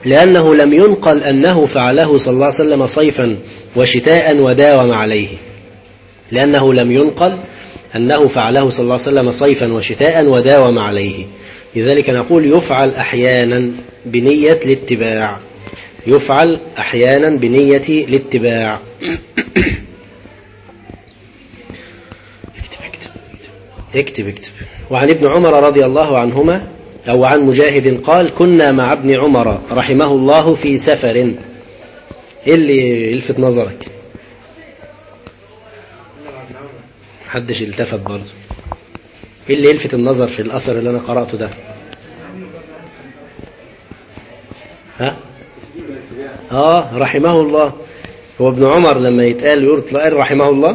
لأنه لم ينقل أنه فعله صلى الله عليه وسلم صيفا وشتاء وداوم عليه، لأنه لم ينقل أنه فعله صلى الله عليه وسلم صيفا وشتاء وداوم عليه. لذلك نقول يفعل أحيانا بنية الاتباع، يفعل أحيانا بنية الاتباع. اكتب. وعن ابن عمر رضي الله عنهما أو عن مجاهد قال كنا مع ابن عمر رحمه الله في سفر. إيه اللي يلفت نظرك؟ محدش التفت برضه. إيه اللي يلفت النظر في الأثر اللي أنا قرأته ده؟ رحمه الله. هو ابن عمر لما يتقال يقول رحمه الله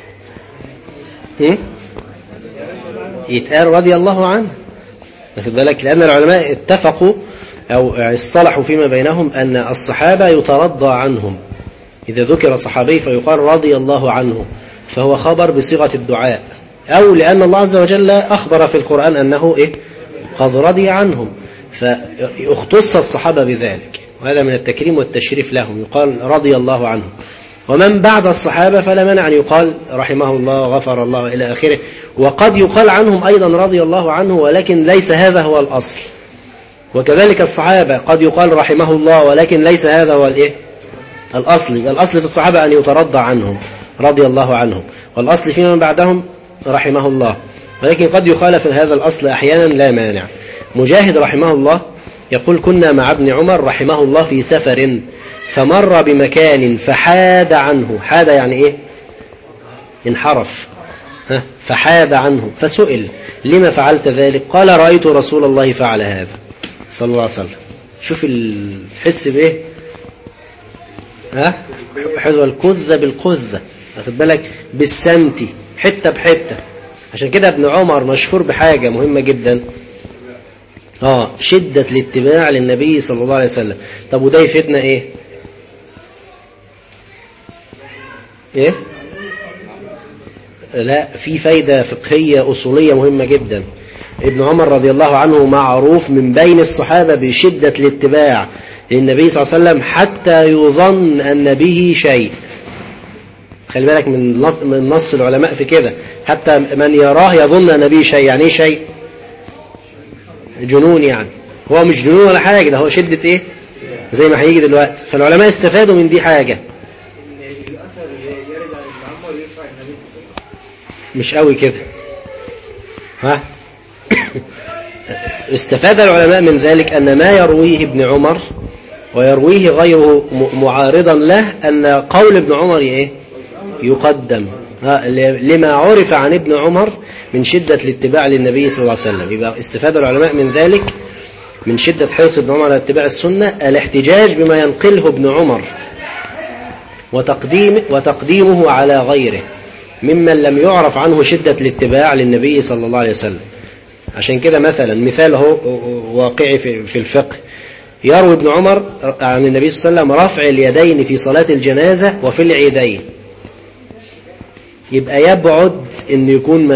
يتقال رضي الله عنه، واخد بالك؟ لأن العلماء اتفقوا أو اصطلحوا فيما بينهم أن الصحابة يترضى عنهم، إذا ذكر صحابي فيقال رضي الله عنه، فهو خبر بصيغة الدعاء، أو لأن الله عز وجل أخبر في القرآن أنه قد رضي عنهم، فاختص الصحابة بذلك، وهذا من التكريم والتشريف لهم، يقال رضي الله عنه. ومن بعد الصحابة فلا مانع أن يقال رحمه الله غفر الله إلى آخره، وقد يقال عنهم أيضا رضي الله عنه، ولكن ليس هذا هو الأصل. وكذلك الصحابة قد يقال رحمه الله، ولكن ليس هذا هو الأصل. الأصل في الصحابة أن يترضى عنهم رضي الله عنهم، والأصل فيما بعدهم رحمه الله، ولكن قد يخالف هذا الأصل أحيانا، لا مانع. مجاهد رحمه الله يقول كنا مع ابن عمر رحمه الله في سفر فمر بمكان فحاد عنه. حاد يعني انحرف، فحاد عنه، فسئل لما فعلت ذلك؟ قال رأيت رسول الله فعل هذا صلى الله عليه وسلم. شوف تحس بإيه؟ حذو الكذة بالقذة، واخد بالك؟ بالسمت، حتة بحتة. عشان كده ابن عمر مشهور بحاجة مهمة جدا، شدة الاتباع للنبي صلى الله عليه وسلم. طب وده يفيدنا ايه؟ لا، في فايدة فقهية أصولية مهمة جدا. ابن عمر رضي الله عنه معروف من بين الصحابة بشدة الاتباع للنبي صلى الله عليه وسلم حتى يظن أن به شيء. خلي بالك من نص العلماء في كده، حتى من يراه يظن أن به شيء. يعني ايه شيء؟ جنون، يعني هو مش جنون ولا حاجة، ده هو شدة زي ما هيجي دلوقتي. فالعلماء استفادوا من دي حاجة مش قوي كده. استفاد العلماء من ذلك أن ما يرويه ابن عمر ويرويه غيره معارضا له، أن قول ابن عمر يقدم لما عرف عن ابن عمر من شدة الاتباع للنبي صلى الله عليه وسلم. يبقى استفاد العلماء من ذلك، من شدة حرص ابن عمر على اتباع السنة، الاحتجاج بما ينقله ابن عمر وتقديمه على غيره ممن لم يعرف عنه شدة الاتباع للنبي صلى الله عليه وسلم. عشان كده مثال هو واقعي في الفقه، يروي ابن عمر عن النبي صلى الله عليه وسلم رفع اليدين في صلاة الجنازة وفي العيدين. يبقى يبعد إنه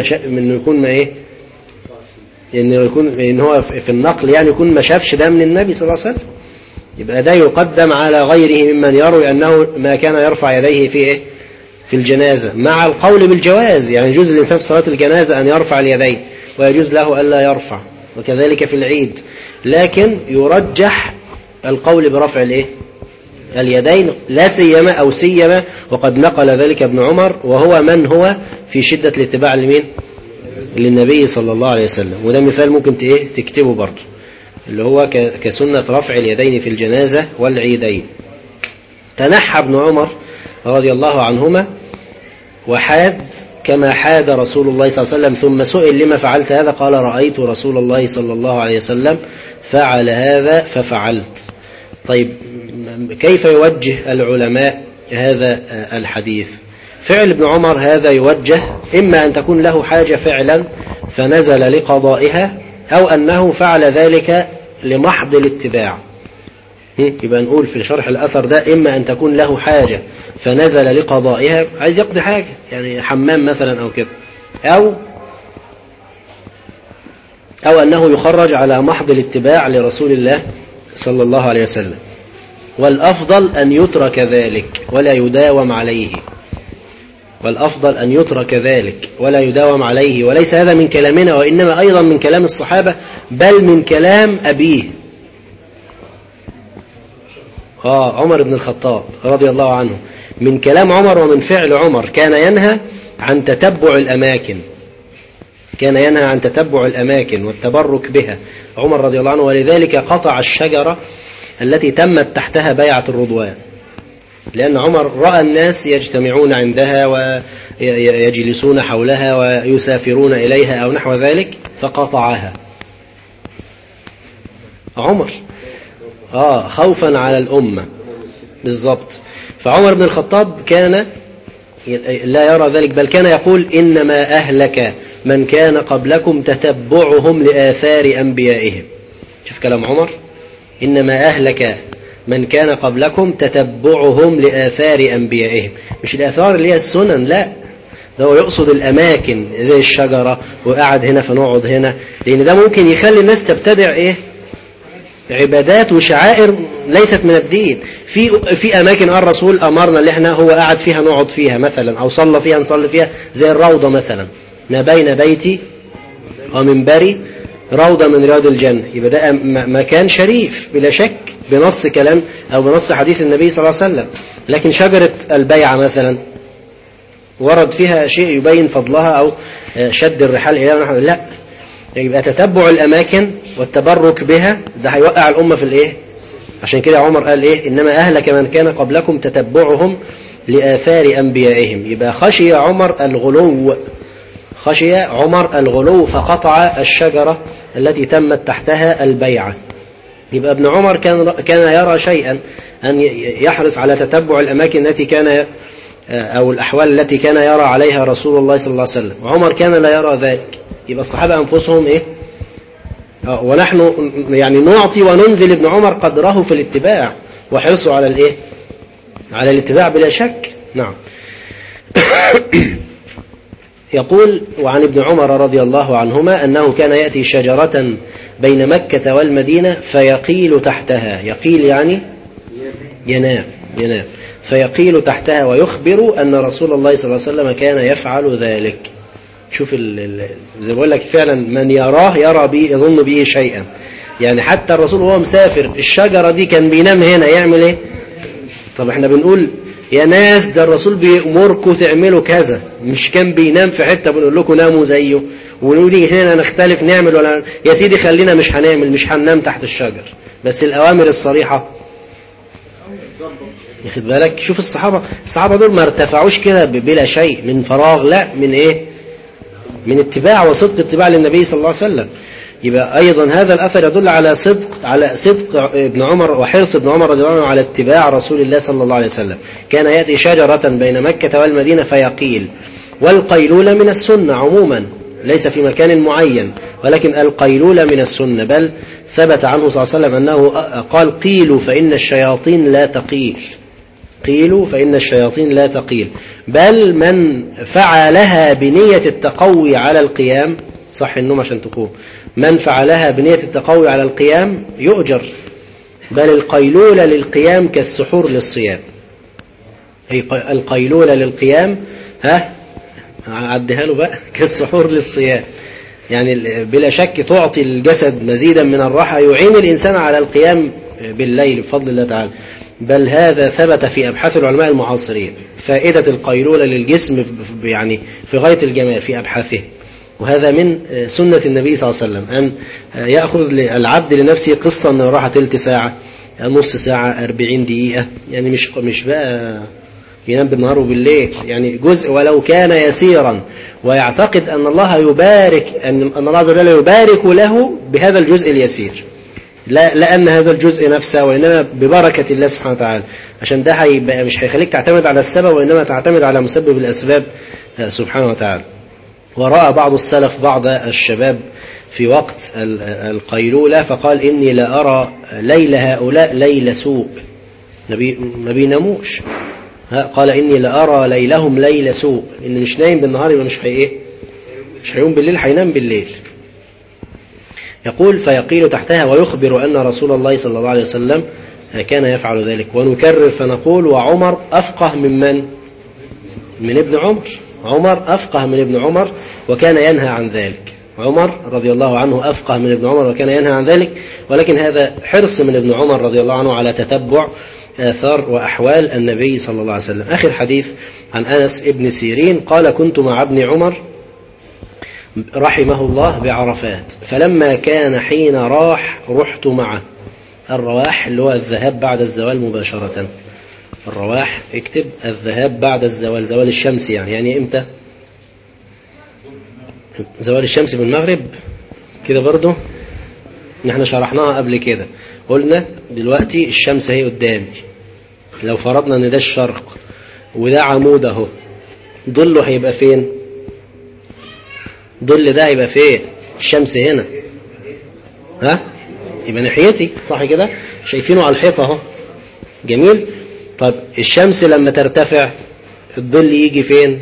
يكون إن هو في النقل يعني يكون ما شافش ده من النبي صلى الله عليه وسلم. يبقى ده يقدم على غيره ممن يروي أنه ما كان يرفع يديه في الجنازة، مع القول بالجواز. يعني يجوز الإنسان في صلاة الجنازة أن يرفع اليدين، ويجوز له ألا يرفع، وكذلك في العيد، لكن يرجح القول برفع اليدين، لا سيما أو سيما وقد نقل ذلك ابن عمر، وهو من هو في شدة الاتباع للنبي صلى الله عليه وسلم. وده مثال ممكن تكتبه برضه، اللي هو كسنة رفع اليدين في الجنازة والعيدين. تنحى ابن عمر رضي الله عنهما وحاد كما حاد رسول الله صلى الله عليه وسلم، ثم سئل لما فعلت هذا؟ قال رأيت رسول الله صلى الله عليه وسلم فعل هذا ففعلت. طيب كيف يوجه العلماء هذا الحديث؟ فعل ابن عمر هذا يوجه إما أن تكون له حاجة فعلا فنزل لقضائها، أو أنه فعل ذلك لمحض الاتباع. يبقى نقول في شرح الأثر ده إما أن تكون له حاجة فنزل لقضائها، عايز يقضي حاجة يعني حمام مثلا أو كده، أو أنه يخرج على محض الاتباع لرسول الله صلى الله عليه وسلم، والأفضل أن يترك ذلك ولا يداوم عليه، والأفضل أن يترك ذلك ولا يداوم عليه. وليس هذا من كلامنا، وإنما أيضا من كلام الصحابة، بل من كلام أبيه عمر بن الخطاب رضي الله عنه. من كلام عمر ومن فعل عمر، كان ينهى عن تتبع الأماكن، كان ينهى عن تتبع الأماكن والتبرك بها عمر رضي الله عنه. ولذلك قطع الشجرة التي تمت تحتها بيعة الرضوان، لأن عمر رأى الناس يجتمعون عندها ويجلسون حولها ويسافرون إليها أو نحو ذلك، فقطعها عمر خوفا على الأمة بالضبط. فعمر بن الخطاب كان لا يرى ذلك، بل كان يقول إنما أهلك من كان قبلكم تتبعهم لآثار أنبيائهم. شوف كلام عمر، إنما أهلك من كان قبلكم تتبعهم لآثار أنبيائهم، مش الآثار اللي هي السنن، لا، ده هو يقصد الأماكن زي الشجرة وقعد هنا فنقعد هنا، لأن ده ممكن يخلي الناس تبتدع عبادات وشعائر ليست من الدين. في أماكن الرسول أمرنا اللي احنا هو قاعد فيها نقعد فيها مثلا، أو صلى فيها نصلي فيها، زي الروضة مثلا، ما بين بيتي ومنبري روضة من رياض الجنة، يبقى ده مكان شريف بلا شك بنص كلام أو بنص حديث النبي صلى الله عليه وسلم. لكن شجرة البيعة مثلا ورد فيها شيء يبين فضلها أو شد الرحال إليها، لا، يبقى تتبع الأماكن والتبرك بها ده هيوقع الأمة في عشان كده عمر قال إنما أهلك من كان قبلكم تتبعهم لآثار أنبيائهم. يبقى خشي عمر الغلو فقطع الشجرة التي تمت تحتها البيعة. يبقى ابن عمر كان يرى شيئا أن يحرص على تتبع الأماكن التي كان أو الأحوال التي كان يرى عليها رسول الله صلى الله عليه وسلم، وعمر كان لا يرى ذلك. يبقى الصحابة أنفسهم ونحن يعني نعطي وننزل ابن عمر قدره في الاتباع وحرصه على الاتباع بلا شك. نعم. يقول وعن ابن عمر رضي الله عنهما أنه كان يأتي شجرة بين مكة والمدينة فيقيل تحتها، يقيل يعني ينام، فيقيل تحتها ويخبر أن رسول الله صلى الله عليه وسلم كان يفعل ذلك. شوف زي بقول لك فعلا من يراه يرى به يظن به شيئا. يعني حتى الرسول وهو مسافر الشجرة دي كان بينام هنا، يعمل طب احنا بنقول يا ناس ده الرسول بيأمركم تعملوا كذا، مش كان بينام في حتة بنقول لكم ناموا زيه، ونقول هنا نختلف نعمل ولا يا سيدي خلينا مش هنعمل، مش هننام تحت الشجر. بس الأوامر الصريحة ياخد بالك. شوف الصحابة دول ما ارتفعوش كده بلا شيء من فراغ، لا، من من اتباع وصدق اتباع للنبي صلى الله عليه وسلم. يبقى أيضا هذا الأثر يدل على صدق ابن عمر وحرص ابن عمر رضي الله عنه على اتباع رسول الله صلى الله عليه وسلم. كان يأتي شجرة بين مكة والمدينة فيقيل. والقيلولة من السنة عموما، ليس في مكان معين، ولكن القيلولة من السنة، بل ثبت عنه صلى الله عليه وسلم أنه قال قيلوا فإن الشياطين لا تقيل، قيلوا فإن الشياطين لا تقيل، بل من فعلها بنية التقوي على القيام، صح النوم عشان تقوم، من فعلها بنية التقوي على القيام يؤجر. بل القيلولة للقيام كالسحور للصيام، أي القيلولة للقيام عدها له بقى كالسحور للصيام. يعني بلا شك تعطي الجسد مزيدا من الراحة، يعين الإنسان على القيام بالليل بفضل الله تعالى. بل هذا ثبت في أبحاث العلماء المعاصرين، فائدة القيلولة للجسم يعني في غاية الجمال في أبحاثه. وهذا من سنة النبي صلى الله عليه وسلم أن يأخذ العبد لنفسه قسطا من الراحة، تلت ساعة، نص ساعة، 40 دقيقة، يعني مش بقى ينام بالنهار وبالليل، يعني جزء ولو كان يسيرا، ويعتقد أن الله يبارك، أن الله عز وجل يبارك له بهذا الجزء اليسير، لا لأن هذا الجزء نفسه، وإنما ببركة الله سبحانه وتعالى. عشان ده مش هيخليك تعتمد على السبب، وإنما تعتمد على مسبب الأسباب سبحانه وتعالى. ورأى بعض السلف بعض الشباب في وقت القيلولة فقال إني لا أرى ليل هؤلاء ليل سوء، ما بيناموش، قال إني لا أرى ليلهم ليل سوء، إن مش نايم بالنهار يبقى مش هيقوم بالليل، هينام بالليل. يقول فيقيل تحتها ويخبر أن رسول الله صلى الله عليه وسلم كان يفعل ذلك. ونكرر فنقول وعمر أفقه من ابن عمر. عمر أفقه من ابن عمر وكان ينهى عن ذلك. عمر رضي الله عنه أفقه من ابن عمر وكان ينهى عن ذلك، ولكن هذا حرص من ابن عمر رضي الله عنه على تتبع آثار وأحوال النبي صلى الله عليه وسلم. آخر حديث عن أنس ابن سيرين قال كنت مع ابن عمر رحمه الله بعرفات، فلما كان حين راح رحت معه. الرواح اللي هو الذهاب بعد الزوال مباشرة. الرواح اكتب الذهاب بعد الزوال، زوال الشمس يعني امتى؟ زوال الشمس بالمغرب كده برضو. نحن شرحناها قبل كده، قلنا دلوقتي الشمس هي قدامي، لو فرضنا ان ده الشرق وده عمود اهو، ظله هيبقى فين؟ ظل ده هيبقى فين؟ الشمس هنا، يبقى ناحيتي، صح كده؟ شايفينه على الحيطه اهو، جميل. طب الشمس لما ترتفع الظل يجي فين؟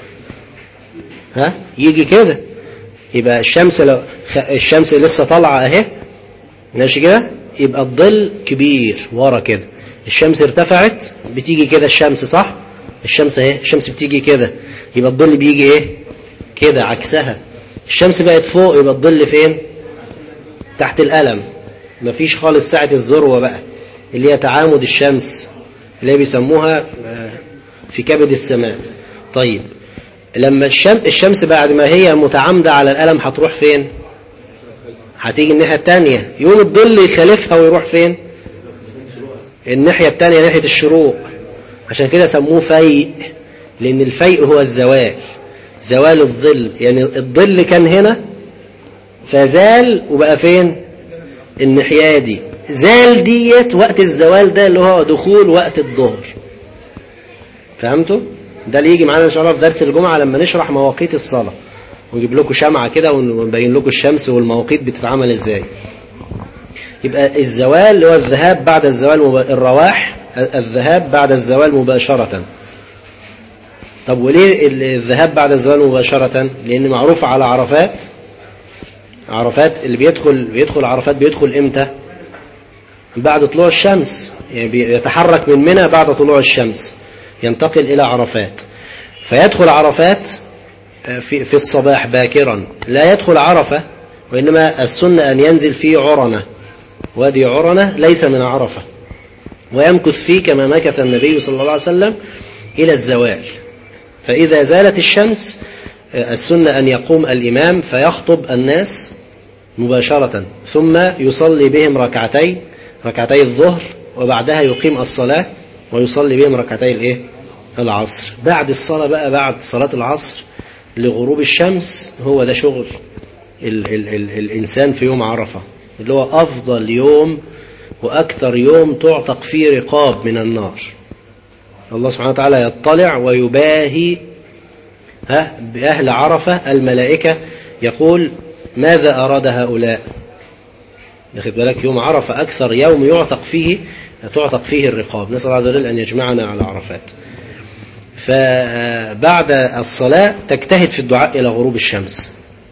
يجي كده. يبقى الشمس لو الشمس لسه طالعه اهي، ماشي كده، يبقى الظل كبير ورا كده. الشمس ارتفعت بتيجي كده الشمس، صح؟ الشمس اهي، الشمس بتيجي كده، يبقى الظل بيجي ايه؟ كده عكسها. الشمس بقت فوق، يبقى الظل فين؟ تحت القلم. مفيش خالص ساعة الذروة بقى اللي هي تعامد الشمس اللي هي بيسموها في كبد السماء. طيب لما الشمس بعد ما هي متعامدة على القلم هتروح فين؟ هتيجي الناحية التانية، يوم الظل يخالفها ويروح فين؟ الناحية التانية، ناحية الشروق. عشان كده سموه فيء، لأن الفيء هو الزوال، زوال الظل. يعني الظل كان هنا فزال وبقى فين؟ الناحية دي. زال ديت وقت الزوال ده اللي هو دخول وقت الظهر. فهمتوا؟ ده اللي يجي معانا إن شاء الله في درس الجمعة لما نشرح مواقيت الصلاة، ونجيب لكم شمعة كده ونبين لكم الشمس والمواقيت بتتعمل ازاي. يبقى الزوال اللي هو الذهاب بعد الزوال، الرواح الذهاب بعد الزوال مباشرة. طب وليه الذهاب بعد الزوال مباشرة؟ لأن معروف على عرفات اللي بيدخل عرفات بيدخل امتى؟ بعد طلوع الشمس. يعني بيتحرك من منى بعد طلوع الشمس، ينتقل إلى عرفات. فيدخل عرفات في الصباح باكرا، لا يدخل عرفة، وإنما السنة أن ينزل في عرنة، وادي عرنة ليس من عرفة، ويمكث فيه كما مكث النبي صلى الله عليه وسلم إلى الزوال. فإذا زالت الشمس السنة أن يقوم الإمام فيخطب الناس مباشرة، ثم يصلي بهم ركعتي الظهر، وبعدها يقيم الصلاة ويصلي بهم ركعتي العصر. بعد الصلاة بقى، بعد صلاة العصر لغروب الشمس، هو ده شغل الإنسان في يوم عرفة، اللي هو أفضل يوم وأكثر يوم تعتق فيه رقاب من النار. الله سبحانه وتعالى يطلع ويباهي بأهل عرفة. الملائكة يقول ماذا أراد هؤلاء؟ ياخد بالك، يوم عرفة أكثر يوم تعتق فيه الرقاب. نسأل الله عز وجل أن يجمعنا على عرفات. فبعد الصلاة تجتهد في الدعاء إلى غروب الشمس،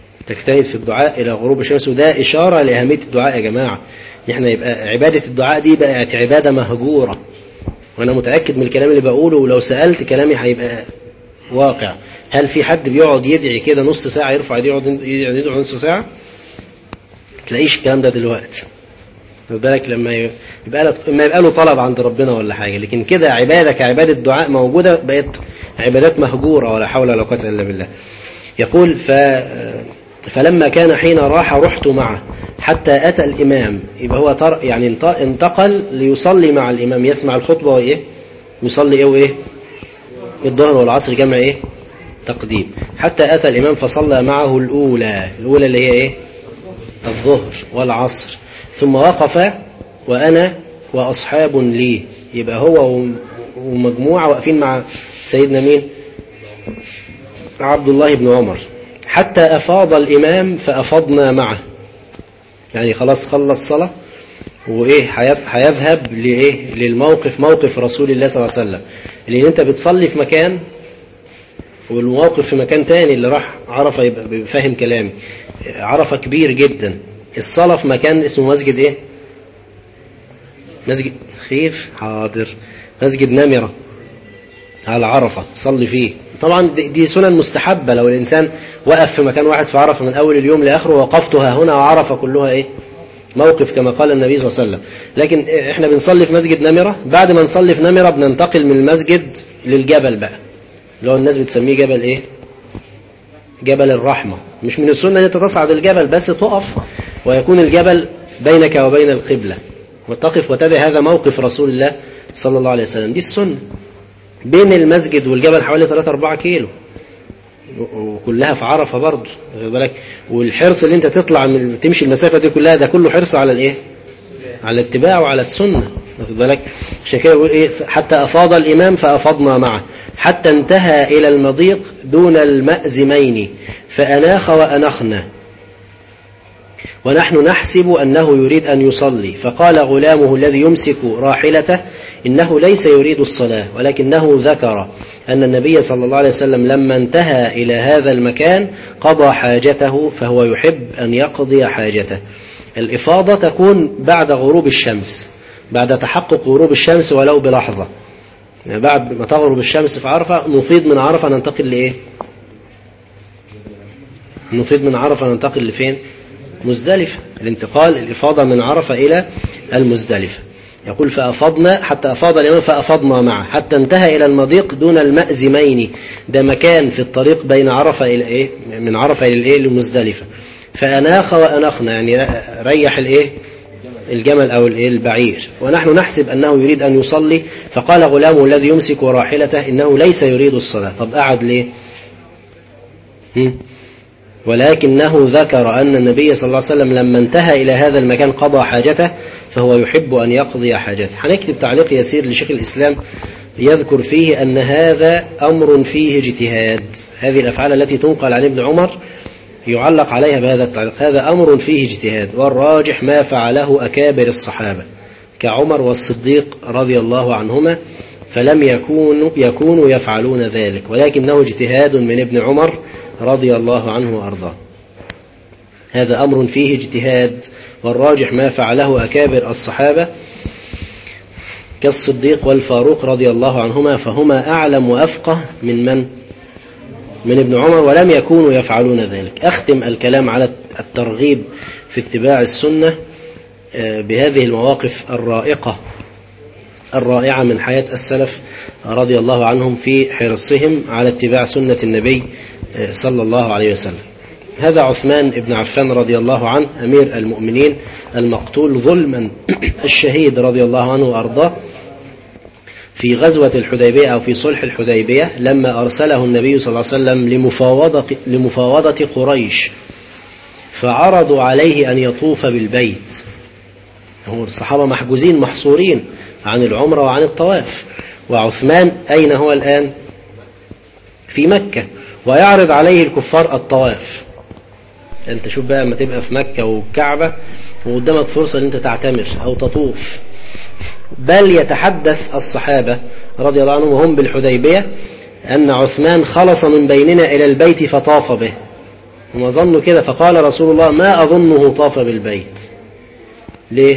وده إشارة لأهمية الدعاء يا جماعة. نحن يبقى عبادة الدعاء دي بقت عبادة مهجورة، وأنا متأكد من الكلام اللي بقوله، ولو سألت كلامي هيبقى واقع. هل في حد بيقعد يدعي كده نص ساعة، يرفع يدعي نص ساعة؟ تلاقيش الكلام ده دلوقتي. بالك لما يبقى له طلب عند ربنا ولا حاجة، لكن كده عبادة كعبادة الدعاء موجودة، بقت عبادات مهجورة ولا حول ولا قوة إلا بالله. يقول فلما كان حين راح رحت معه حتى أتى الإمام. يبقى هو يعني انتقل ليصلي مع الإمام، يسمع الخطبة وإيه، يصلي وإيه، الظهر والعصر جمع تقديم. حتى أتى الإمام فصلى معه الأولى اللي هي الظهر والعصر، ثم وقف وأنا وأصحاب لي. يبقى هو ومجموعة واقفين مع سيدنا مين؟ عبد الله بن عمر. حتى أفاض الإمام فأفضنا معه. يعني خلاص خلص صلاة هيذهب للموقف، موقف رسول الله صلى الله عليه وسلم. لأن أنت بتصلي في مكان والموقف في مكان تاني. اللي راح عرفة يبقى فاهم كلامي. عرفة كبير جدا، الصلاة في مكان اسمه مسجد ايه؟ مسجد خيف، حاضر، مسجد نمرة على عرفة صلي فيه. طبعا دي سنن مستحبة، لو الإنسان وقف في مكان واحد في عرفة من أول اليوم لآخره، وقفتها هنا وعرفة كلها ايه؟ موقف كما قال النبي صلى الله عليه وسلم. لكن احنا بنصلي في مسجد نمرة، بعد ما نصلي في نمرة بننتقل من المسجد للجبل بقى، اللي هو الناس بتسميه جبل ايه؟ جبل الرحمة. مش من السنة ان انت تصعد الجبل، بس تقف ويكون الجبل بينك وبين القبلة وتقف وتدعي. هذا موقف رسول الله صلى الله عليه وسلم، دي السنة. بين المسجد والجبل حوالي 3-4 كيلو، وكلها في عرفة برضه، واخد بالك؟ والحرص اللي انت تطلع من تمشي المسافة دي كلها، ده كله حرص على الايه؟ على الاتباع وعلى السنة، واخد بالك؟ عشان كده يقول ايه؟ حتى أفاض الإمام فأفضنا معه، حتى انتهى إلى المضيق دون المأزمين فأناخ وأنخنا، ونحن نحسب أنه يريد أن يصلي، فقال غلامه الذي يمسك راحلته إنه ليس يريد الصلاة، ولكنه ذكر أن النبي صلى الله عليه وسلم لما انتهى إلى هذا المكان قضى حاجته، فهو يحب أن يقضي حاجته. الإفاضة تكون بعد غروب الشمس، بعد تحقق غروب الشمس ولو بلحظة، يعني بعد ما تغرب الشمس في عرفة نفيض من عرفة ننتقل لإيه؟ نفيض من عرفة ننتقل لفين؟ مزدلفة. الانتقال الإفاضة من عرفة إلى المزدلفة. يقول فأفضنا، حتى أفاض الإمام فأفضنا معه، حتى انتهى إلى المضيق دون المأزمين، ده مكان في الطريق بين عرفة إلى إيه؟ من عرفة إلى الإيه؟ لمزدلفة. فأناخ وأنخنا، يعني ريح الإيه؟ الجمل أو الإيه؟ البعير. ونحن نحسب أنه يريد أن يصلي، فقال غلامه الذي يمسك راحلته إنه ليس يريد الصلاة. طب قعد ليه؟ ولكنه ذكر أن النبي صلى الله عليه وسلم لما انتهى إلى هذا المكان قضى حاجته، فهو يحب أن يقضي حاجته. هنكتب تعليق يسير لشيخ الإسلام يذكر فيه أن هذا أمر فيه اجتهاد. هذه الأفعال التي تنقل عن ابن عمر يعلق عليها بهذا التعليق: هذا أمر فيه اجتهاد، والراجح ما فعله أكابر الصحابة كعمر والصديق رضي الله عنهما، فلم يكونوا يفعلون ذلك، ولكنه اجتهاد من ابن عمر رضي الله عنه وأرضاه. هذا أمر فيه اجتهاد، والراجح ما فعله أكابر الصحابة كالصديق والفاروق رضي الله عنهما، فهما أعلم وأفقه من ابن عمر، ولم يكونوا يفعلون ذلك. أختم الكلام على الترغيب في اتباع السنة بهذه المواقف الرائعة من حياة السلف رضي الله عنهم في حرصهم على اتباع سنة النبي صلى الله عليه وسلم. هذا عثمان بن عفان رضي الله عنه أمير المؤمنين المقتول ظلما، الشهيد رضي الله عنه وأرضاه، في غزوة الحديبية أو في صلح الحديبية، لما أرسله النبي صلى الله عليه وسلم لمفاوضة قريش، فعرضوا عليه أن يطوف بالبيت. هم الصحابة محجوزين محصورين عن العمرة وعن الطواف، وعثمان أين هو الآن؟ في مكة، ويعرض عليه الكفار الطواف. أنت شوف بقى ما تبقى في مكة والكعبة وقدامك فرصة أن أنت تعتمر أو تطوف. بل يتحدث الصحابة رضي الله عنهم وهم بالحديبية أن عثمان خلص من بيننا إلى البيت فطاف به، هم ظنوا كده، فقال رسول الله: ما أظنه طاف بالبيت. ليه؟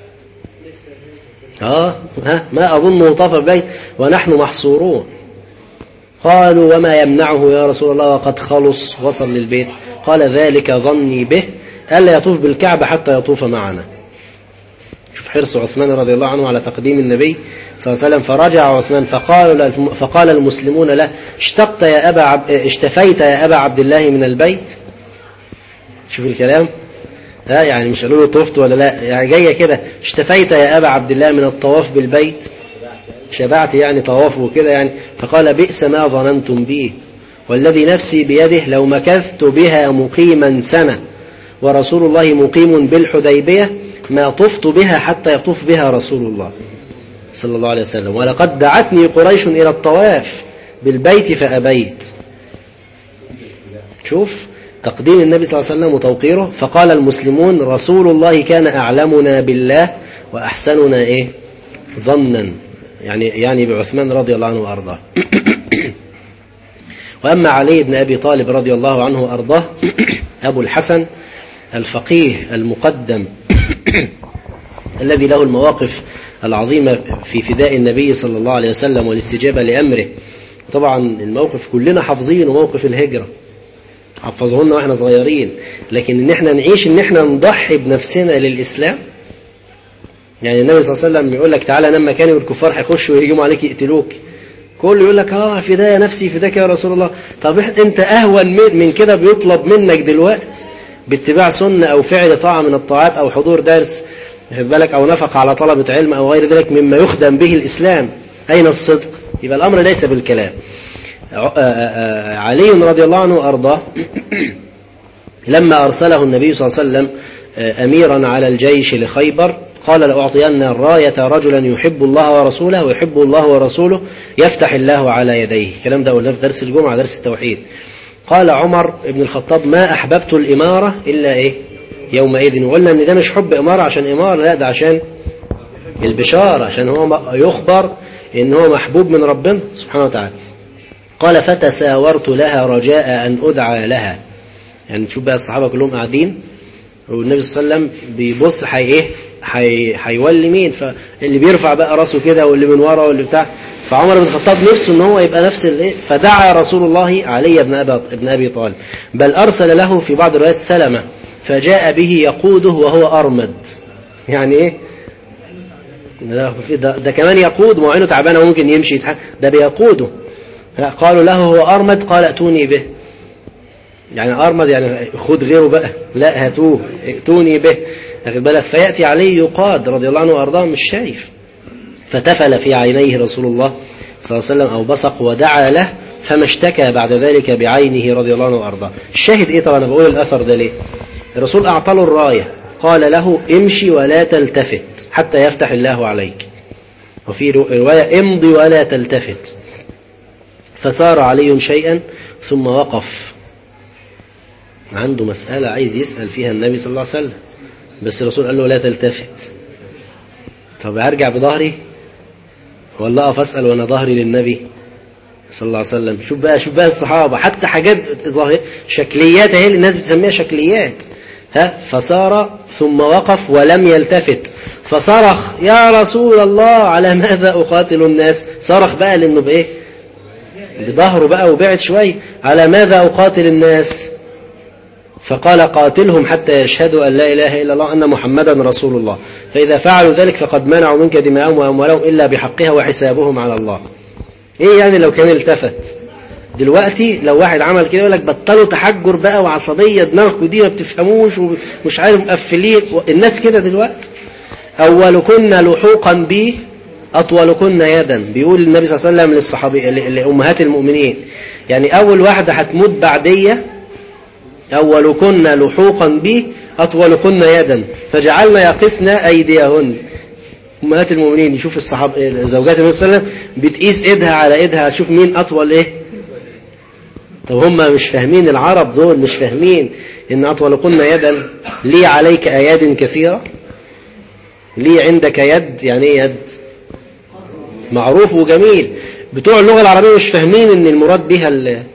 ما أظنه طاف بالبيت ونحن محصورون. قالوا: وما يمنعه يا رسول الله وقد خلص وصل للبيت؟ قال: ذلك ظني به ألا يطوف بالكعبة حتى يطوف معنا. شوف حرص عثمان رضي الله عنه على تقديم النبي صلى الله عليه وسلم. فرجع عثمان فقال المسلمون له: اشتفيت يا أبا عبد الله من البيت. شوف الكلام، يعني مش قالوا له طفت ولا لا، يعني جاية كده: اشتفيت يا أبا عبد الله من الطواف بالبيت، شبعت يعني طواف وكده يعني. فقال: بئس ما ظننتم به، والذي نفسي بيده لو مكثت بها مقيما سنة ورسول الله مقيم بالحديبية ما طفت بها حتى يطوف بها رسول الله صلى الله عليه وسلم، ولقد دعتني قريش إلى الطواف بالبيت فأبيت. شوف تقديم النبي صلى الله عليه وسلم وتوقيره. فقال المسلمون: رسول الله كان أعلمنا بالله وأحسننا ظنا، يعني بعثمان رضي الله عنه وأرضاه. وأما علي بن أبي طالب رضي الله عنه وأرضاه أبو الحسن الفقيه المقدم الذي له المواقف العظيمة في فداء النبي صلى الله عليه وسلم والاستجابة لأمره. طبعا الموقف كلنا حافظينه، موقف الهجرة حفظه لنا واحنا صغيرين، لكن ان احنا نعيش ان احنا نضحي بنفسنا للإسلام. يعني النبي صلى الله عليه وسلم يقول لك تعالى نام مكاني والكفار هيخشوا ويهجموا عليك يقتلوك، كله يقول لك فداية نفسي فداك يا رسول الله. طب انت اهون من كده بيطلب منك دلوقتي باتباع سنة او فعل طاعة من الطاعات او حضور درس بالك او نفق على طلبة علم او غير ذلك مما يخدم به الإسلام. أين الصدق؟ يبقى الأمر ليس بالكلام. علي رضي الله عنه وأرضاه لما أرسله النبي صلى الله عليه وسلم أميرا على الجيش لخيبر قال لأعطين الراية رجلا يحب الله ورسوله ويحب الله ورسوله يفتح الله على يديه. الكلام ده قلنا في درس الجمعة درس التوحيد. قال عمر بن الخطاب ما أحببت الإمارة إلا يومئذ. وقلنا أن ده مش حب إمارة عشان إمارة، لا ده عشان البشارة، عشان هو يخبر إن هو محبوب من ربنا سبحانه وتعالى. قال فتساورت لها رجاء أن أدعى لها. يعني تشوف بقى الصحابة كلهم قاعدين والنبي صلى الله عليه وسلم بيبص هيولي مين، فاللي بيرفع بقى راسه كده واللي من ورا واللي بتاع. فعمر بن الخطاب نفسه ان هو يبقى نفس فدعا رسول الله علي بن أبي طالب، بل أرسل له في بعض الروايات سلمة فجاء به يقوده وهو أرمد. يعني ده كمان يقود، معينه تعبانه ممكن يمشي ده بيقوده. قالوا له هو أرمد قال ائتوني به. يعني أرمد يعني خد غيره بقى، لا هاتوه ائتوني به. فيأتي عليه يقاد رضي الله عنه وأرضاه مش شايف، فتفل في عينيه رسول الله صلى الله عليه وسلم أو بصق ودعا له فما اشتكى بعد ذلك بعينه رضي الله عنه وأرضاه. الشاهد طبعا أنا بقول الأثر ده ليه؟ الرسول أعطى له الراية قال له امشي ولا تلتفت حتى يفتح الله عليك، وفي رواية امضي ولا تلتفت. فسار علي شيئا ثم وقف، عنده مسألة عايز يسأل فيها النبي صلى الله عليه وسلم، بس الرسول قال له لا تلتفت. طب أرجع بظهري ولا أقف أسأل وأنا ظهري للنبي صلى الله عليه وسلم؟ شوف بقى الصحابة حتى حاجات شكليات اهي الناس بتسميها شكليات. فسار ثم وقف ولم يلتفت فصرخ يا رسول الله على ماذا أقاتل الناس. صرخ بقى لأنه بظهره بقى وبعد شوي، على ماذا أقاتل الناس؟ فقال قاتلهم حتى يشهدوا أن لا إله إلا الله أن محمدا رسول الله، فإذا فعلوا ذلك فقد منعوا منك دماءهم وأموالهم إلا بحقها وحسابهم على الله. يعني لو كان التفت دلوقتي، لو واحد عمل كده يقول لك بطلوا تحجر بقى وعصبية، دماغكم دي ما بتفهموش ومش عارف مقفلين الناس كده دلوقتي. أولكن لحوقا بي أطولكن يدا، بيقول النبي صلى الله عليه وسلم للصحابي لأمهات المؤمنين، يعني أول واحدة هتموت بعدية أولكن لحوقا بي أطولكن يدا فجعلنا يقسن أيديهن. أمهات المؤمنين يشوف الصحابة زوجات النبي صلى الله عليه وسلم بتقيس إيدها على إيدها، شوف مين أطول طب هم مش فاهمين، العرب دول مش فاهمين إن أطولكن يدا لي عليك أياد كثيرة، لي عندك يد. يعني إيه يد؟ معروف وجميل. بتوع اللغة العربية مش فاهمين إن المراد بها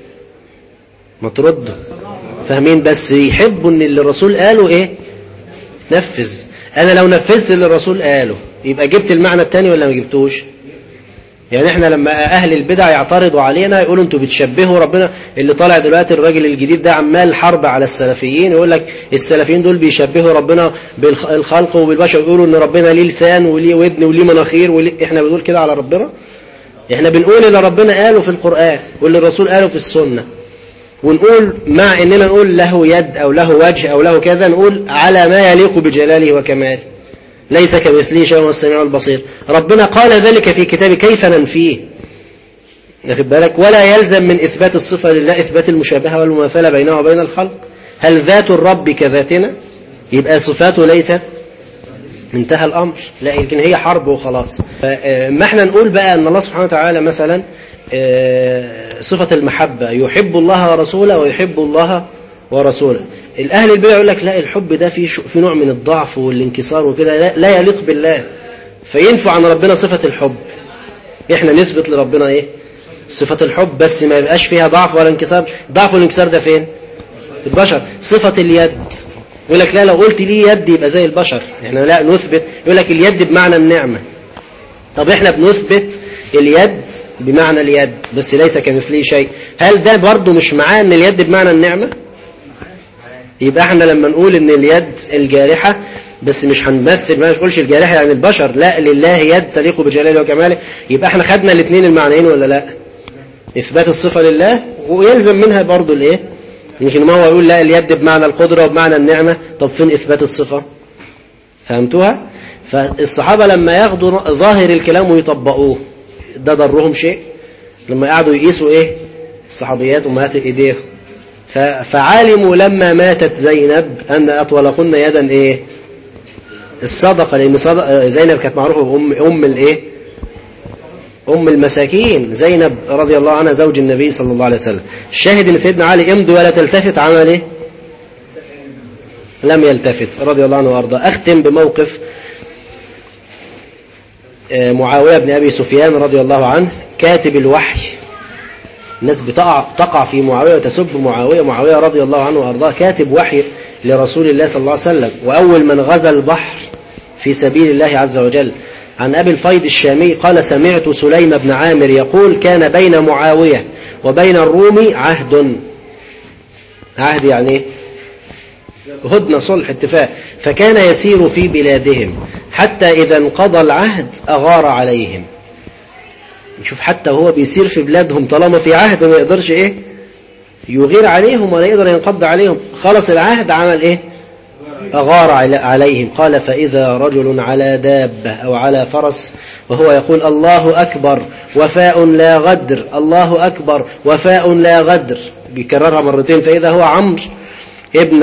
ما ترده، فاهمين بس يحبوا إن اللي الرسول قاله نفذ. أنا لو نفذت اللي الرسول قاله يبقى جبت المعنى التاني ولا ما جبتوش؟ يعني احنا لما أهل البدع يعترضوا علينا يقولوا انتوا بتشبهوا ربنا. اللي طالع دلوقتي الراجل الجديد ده عمال حرب على السلفيين، يقول لك السلفيين دول بيشبهوا ربنا بالخلق وبالبشر، يقولوا ان ربنا ليه لسان وليه ودن وليه مناخير احنا بنقول كده على ربنا؟ احنا بنقول اللي ربنا قاله في القرآن واللي الرسول قاله في السنة، ونقول مع اننا نقول له يد او له وجه او له كذا، نقول على ما يليق بجلاله وكماله، ليس كمثله شيء وهو السميع البصير. ربنا قال ذلك في كتابه، كيف ننفيه؟ واخد بالك؟ ولا يلزم من إثبات الصفة لله إثبات المشابهة والمماثلة بينه وبين الخلق. هل ذات الرب كذاتنا؟ يبقى صفاته ليست، انتهى الأمر. لا، لكن هي حرب وخلاص. ما احنا نقول بقى أن الله سبحانه وتعالى مثلا صفة المحبة، يحب الله ورسوله ويحب الله ورسوله. الأهل البدع يقول لك لا، الحب ده في نوع من الضعف والانكسار وكده، لا يليق بالله، فينفع عن ربنا صفة الحب. احنا نثبت لربنا صفة الحب، بس ما يبقاش فيها ضعف ولا انكسار. ضعف والانكسار ده فين؟ البشر. صفة اليد يقول لك لا، لو قلت ليه يد يبقى زي البشر. احنا لا نثبت، يقول لك اليد بمعنى النعمة. طب احنا بنثبت اليد بمعنى اليد بس ليس كمثله شيء. هل ده برضو مش معاه ان اليد بمعنى النعمة؟ يبقى احنا لما نقول ان اليد الجارحة بس مش هنمثل، ما نقولش الجارحة يعني البشر، لا، لله يد تليق بجلاله وكماله، يبقى احنا خدنا الاثنين المعنيين ولا لا؟ اثبات الصفة لله ويلزم منها برضو الايه؟ يمكن ما هو يقول لا اليد بمعنى القدرة وبمعنى النعمة، طب فين اثبات الصفة؟ فهمتوها؟ فالصحابة لما ياخدوا ظاهر الكلام ويطبقوه ده ضرهم شيء؟ لما قعدوا يقيسوا ايه الصحابيات ومات ايديهم، فعالموا لما ماتت زينب ان اطولقن يدا ايه الصدقة، لان زينب كانت معروفة ام الايه ام المساكين، زينب رضي الله عنها زوج النبي صلى الله عليه وسلم. الشاهد ان سيدنا علي امضي ولا تلتفت، عمل ايه؟ لم يلتفت رضي الله عنه وارضاه. اختم بموقف معاوية بن أبي سفيان رضي الله عنه، كاتب الوحي. الناس تقع في معاوية وتسب معاوية رضي الله عنه وأرضاه، كاتب وحي لرسول الله صلى الله عليه وسلم، وأول من غزا البحر في سبيل الله عز وجل. عن أبي الفيض الشامي قال: سمعت سليم بن عامر يقول: كان بين معاوية وبين الروم عهد يعني هدنة، صلح، اتفاق، فكان يسير في بلادهم حتى إذا انقضى العهد أغار عليهم. نشوف حتى هو بيسير في بلادهم طالما في عهد ما يقدرش ايه يغير عليهم ولا يقدر ينقض عليهم، خلص العهد عمل ايه؟ أغار عليهم. قال: فإذا رجل على دابة أو على فرس وهو يقول: الله أكبر وفاء لا غدر، الله أكبر وفاء لا غدر، بيكررها مرتين. فإذا هو عمرو ابن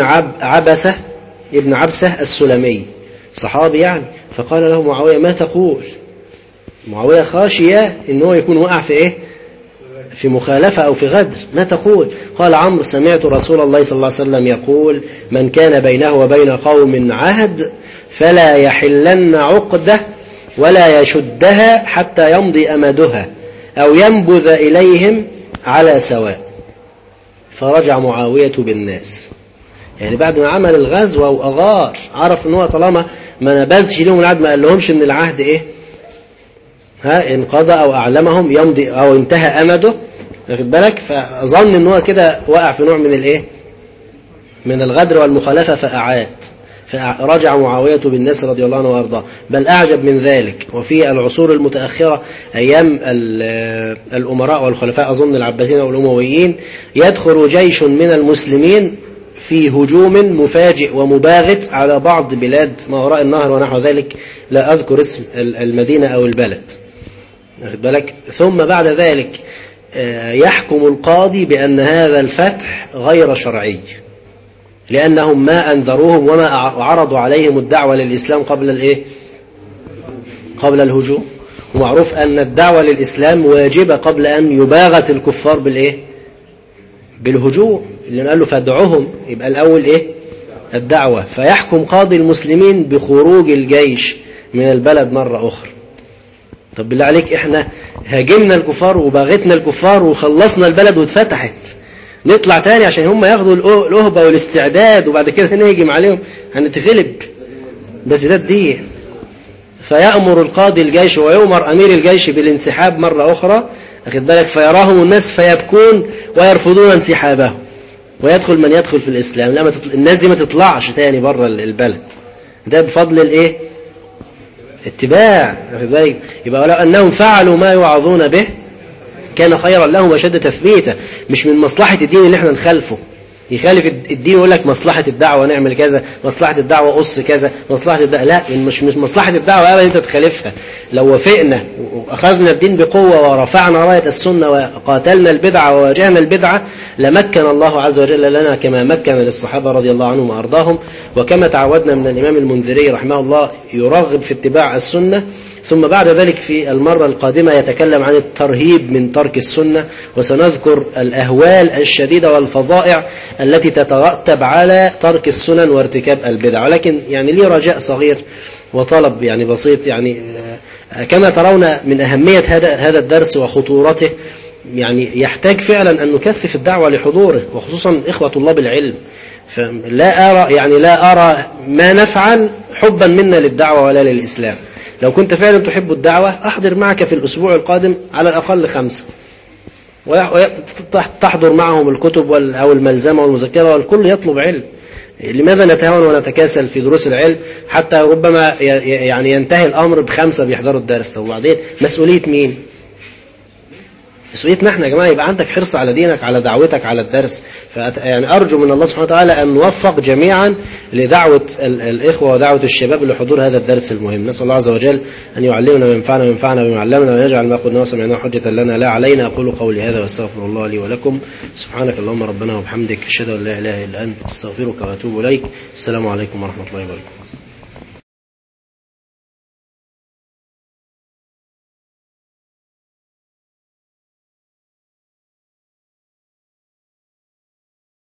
عبسة السلمي، صحابي يعني. فقال له معاوية: ما تقول؟ معاوية خاشية إن هو يكون وقع في إيه؟ في مخالفة أو في غدر. ما تقول؟ قال عمرو: سمعت رسول الله صلى الله عليه وسلم يقول: من كان بينه وبين قوم عهد فلا يحلن عقده ولا يشدها حتى يمضي أمدها أو ينبذ إليهم على سواء. فرجع معاوية بالناس، يعني بعد ما عمل الغزوة وأغار، عرف ان هو طالما ما نبذش لهم العهد، ما قال لهمش ان العهد ايه انقضى او اعلمهم يمضي او انتهى امده، واخد بالك؟ فظن ان هو كده وقع في نوع من الايه من الغدر والمخالفة، فأعاد. فرجع معاوية بالناس رضي الله عنه وارضاه. بل أعجب من ذلك، وفي العصور المتأخرة أيام الأمراء والخلفاء، أظن العباسيين والأمويين، يدخل جيش من المسلمين في هجوم مفاجئ ومباغت على بعض بلاد ما وراء النهر ونحو ذلك، لا أذكر اسم المدينة أو البلد، واخد بالك؟ ثم بعد ذلك يحكم القاضي بأن هذا الفتح غير شرعي، لأنهم ما أنذروهم وما عرضوا عليهم الدعوة للإسلام قبل الهجوم. ومعروف أن الدعوة للإسلام واجبة قبل أن يباغت الكفار بالهجوم، اللي قال له فادعوهم، يبقى الأول الدعوة. فيحكم قاضي المسلمين بخروج الجيش من البلد مرة أخرى. طب بالله عليك، احنا هاجمنا الكفار وباغتنا الكفار وخلصنا البلد واتفتحت، نطلع تاني عشان هم ياخدوا الأهبة والاستعداد وبعد كده نهجم عليهم؟ هنتغلب. بس ده الدين. فيأمر القاضي الجيش ويؤمر أمير الجيش بالانسحاب مرة أخرى، أخذ بالك؟ فيراهم الناس فيبكون ويرفضون انسحابه، ويدخل من يدخل في الإسلام. لا، الناس دي ما تطلعش تاني بره البلد. ده بفضل اتباع، أخذ بالك؟ يبقى ولو أنهم فعلوا ما يوعظون به كان خيرا لهم وشد تثبيته. مش من مصلحة الدين اللي احنا نخالفه. يخالف الدين يقول لك مصلحة الدعوة نعمل كذا، مصلحة الدعوة قص كذا، مصلحة الدعوة لا، مش مصلحة الدعوة أبدا أنت تخالفها. لو وافقنا وأخذنا الدين بقوة ورفعنا راية السنة وقاتلنا البدعة وواجهنا البدعة، لمكن الله عز وجل لنا كما مكن للصحابة رضي الله عنهم وأرضاهم. وكما تعودنا من الإمام المنذري رحمه الله يرغب في اتباع السنة، ثم بعد ذلك في المرة القادمة يتكلم عن الترهيب من ترك السنة، وسنذكر الأهوال الشديدة والفظائع التي تترتب على ترك السنن وارتكاب البدع. ولكن يعني لي رجاء صغير وطلب يعني بسيط، يعني كما ترون من أهمية هذا الدرس وخطورته، يعني يحتاج فعلا أن نكثف الدعوة لحضوره، وخصوصا إخوة طلاب العلم. لا أرى ما نفعل حبا منا للدعوة ولا للإسلام. لو كنت فعلا تحب الدعوة أحضر معك في الأسبوع القادم على الأقل 5، وتحضر معهم الكتب أو الملزمة والمذكرة، والكل يطلب علم. لماذا نتهاون ونتكاسل في دروس العلم حتى ربما يعني ينتهي الأمر ب5 بيحضروا الدرس؟ وبعدين مسؤولية مين؟ مسؤوليتنا احنا يا جماعة. يبقى عندك حرص على دينك، على دعوتك، على الدرس. يعني أرجو من الله سبحانه وتعالى أن نوفق جميعا لدعوة الإخوة ودعوة الشباب لحضور هذا الدرس المهم. نسأل الله عز وجل أن يعلمنا وينفعنا بما علمنا، ويجعل ما قلنا وسمعناه حجة لنا لا علينا. أقول قولي هذا واستغفر الله لي ولكم. سبحانك اللهم ربنا وبحمدك، أشهد أن لا إله إلا أنت، أستغفرك وأتوب إليك. السلام عليكم ورحمة الله وبركاته.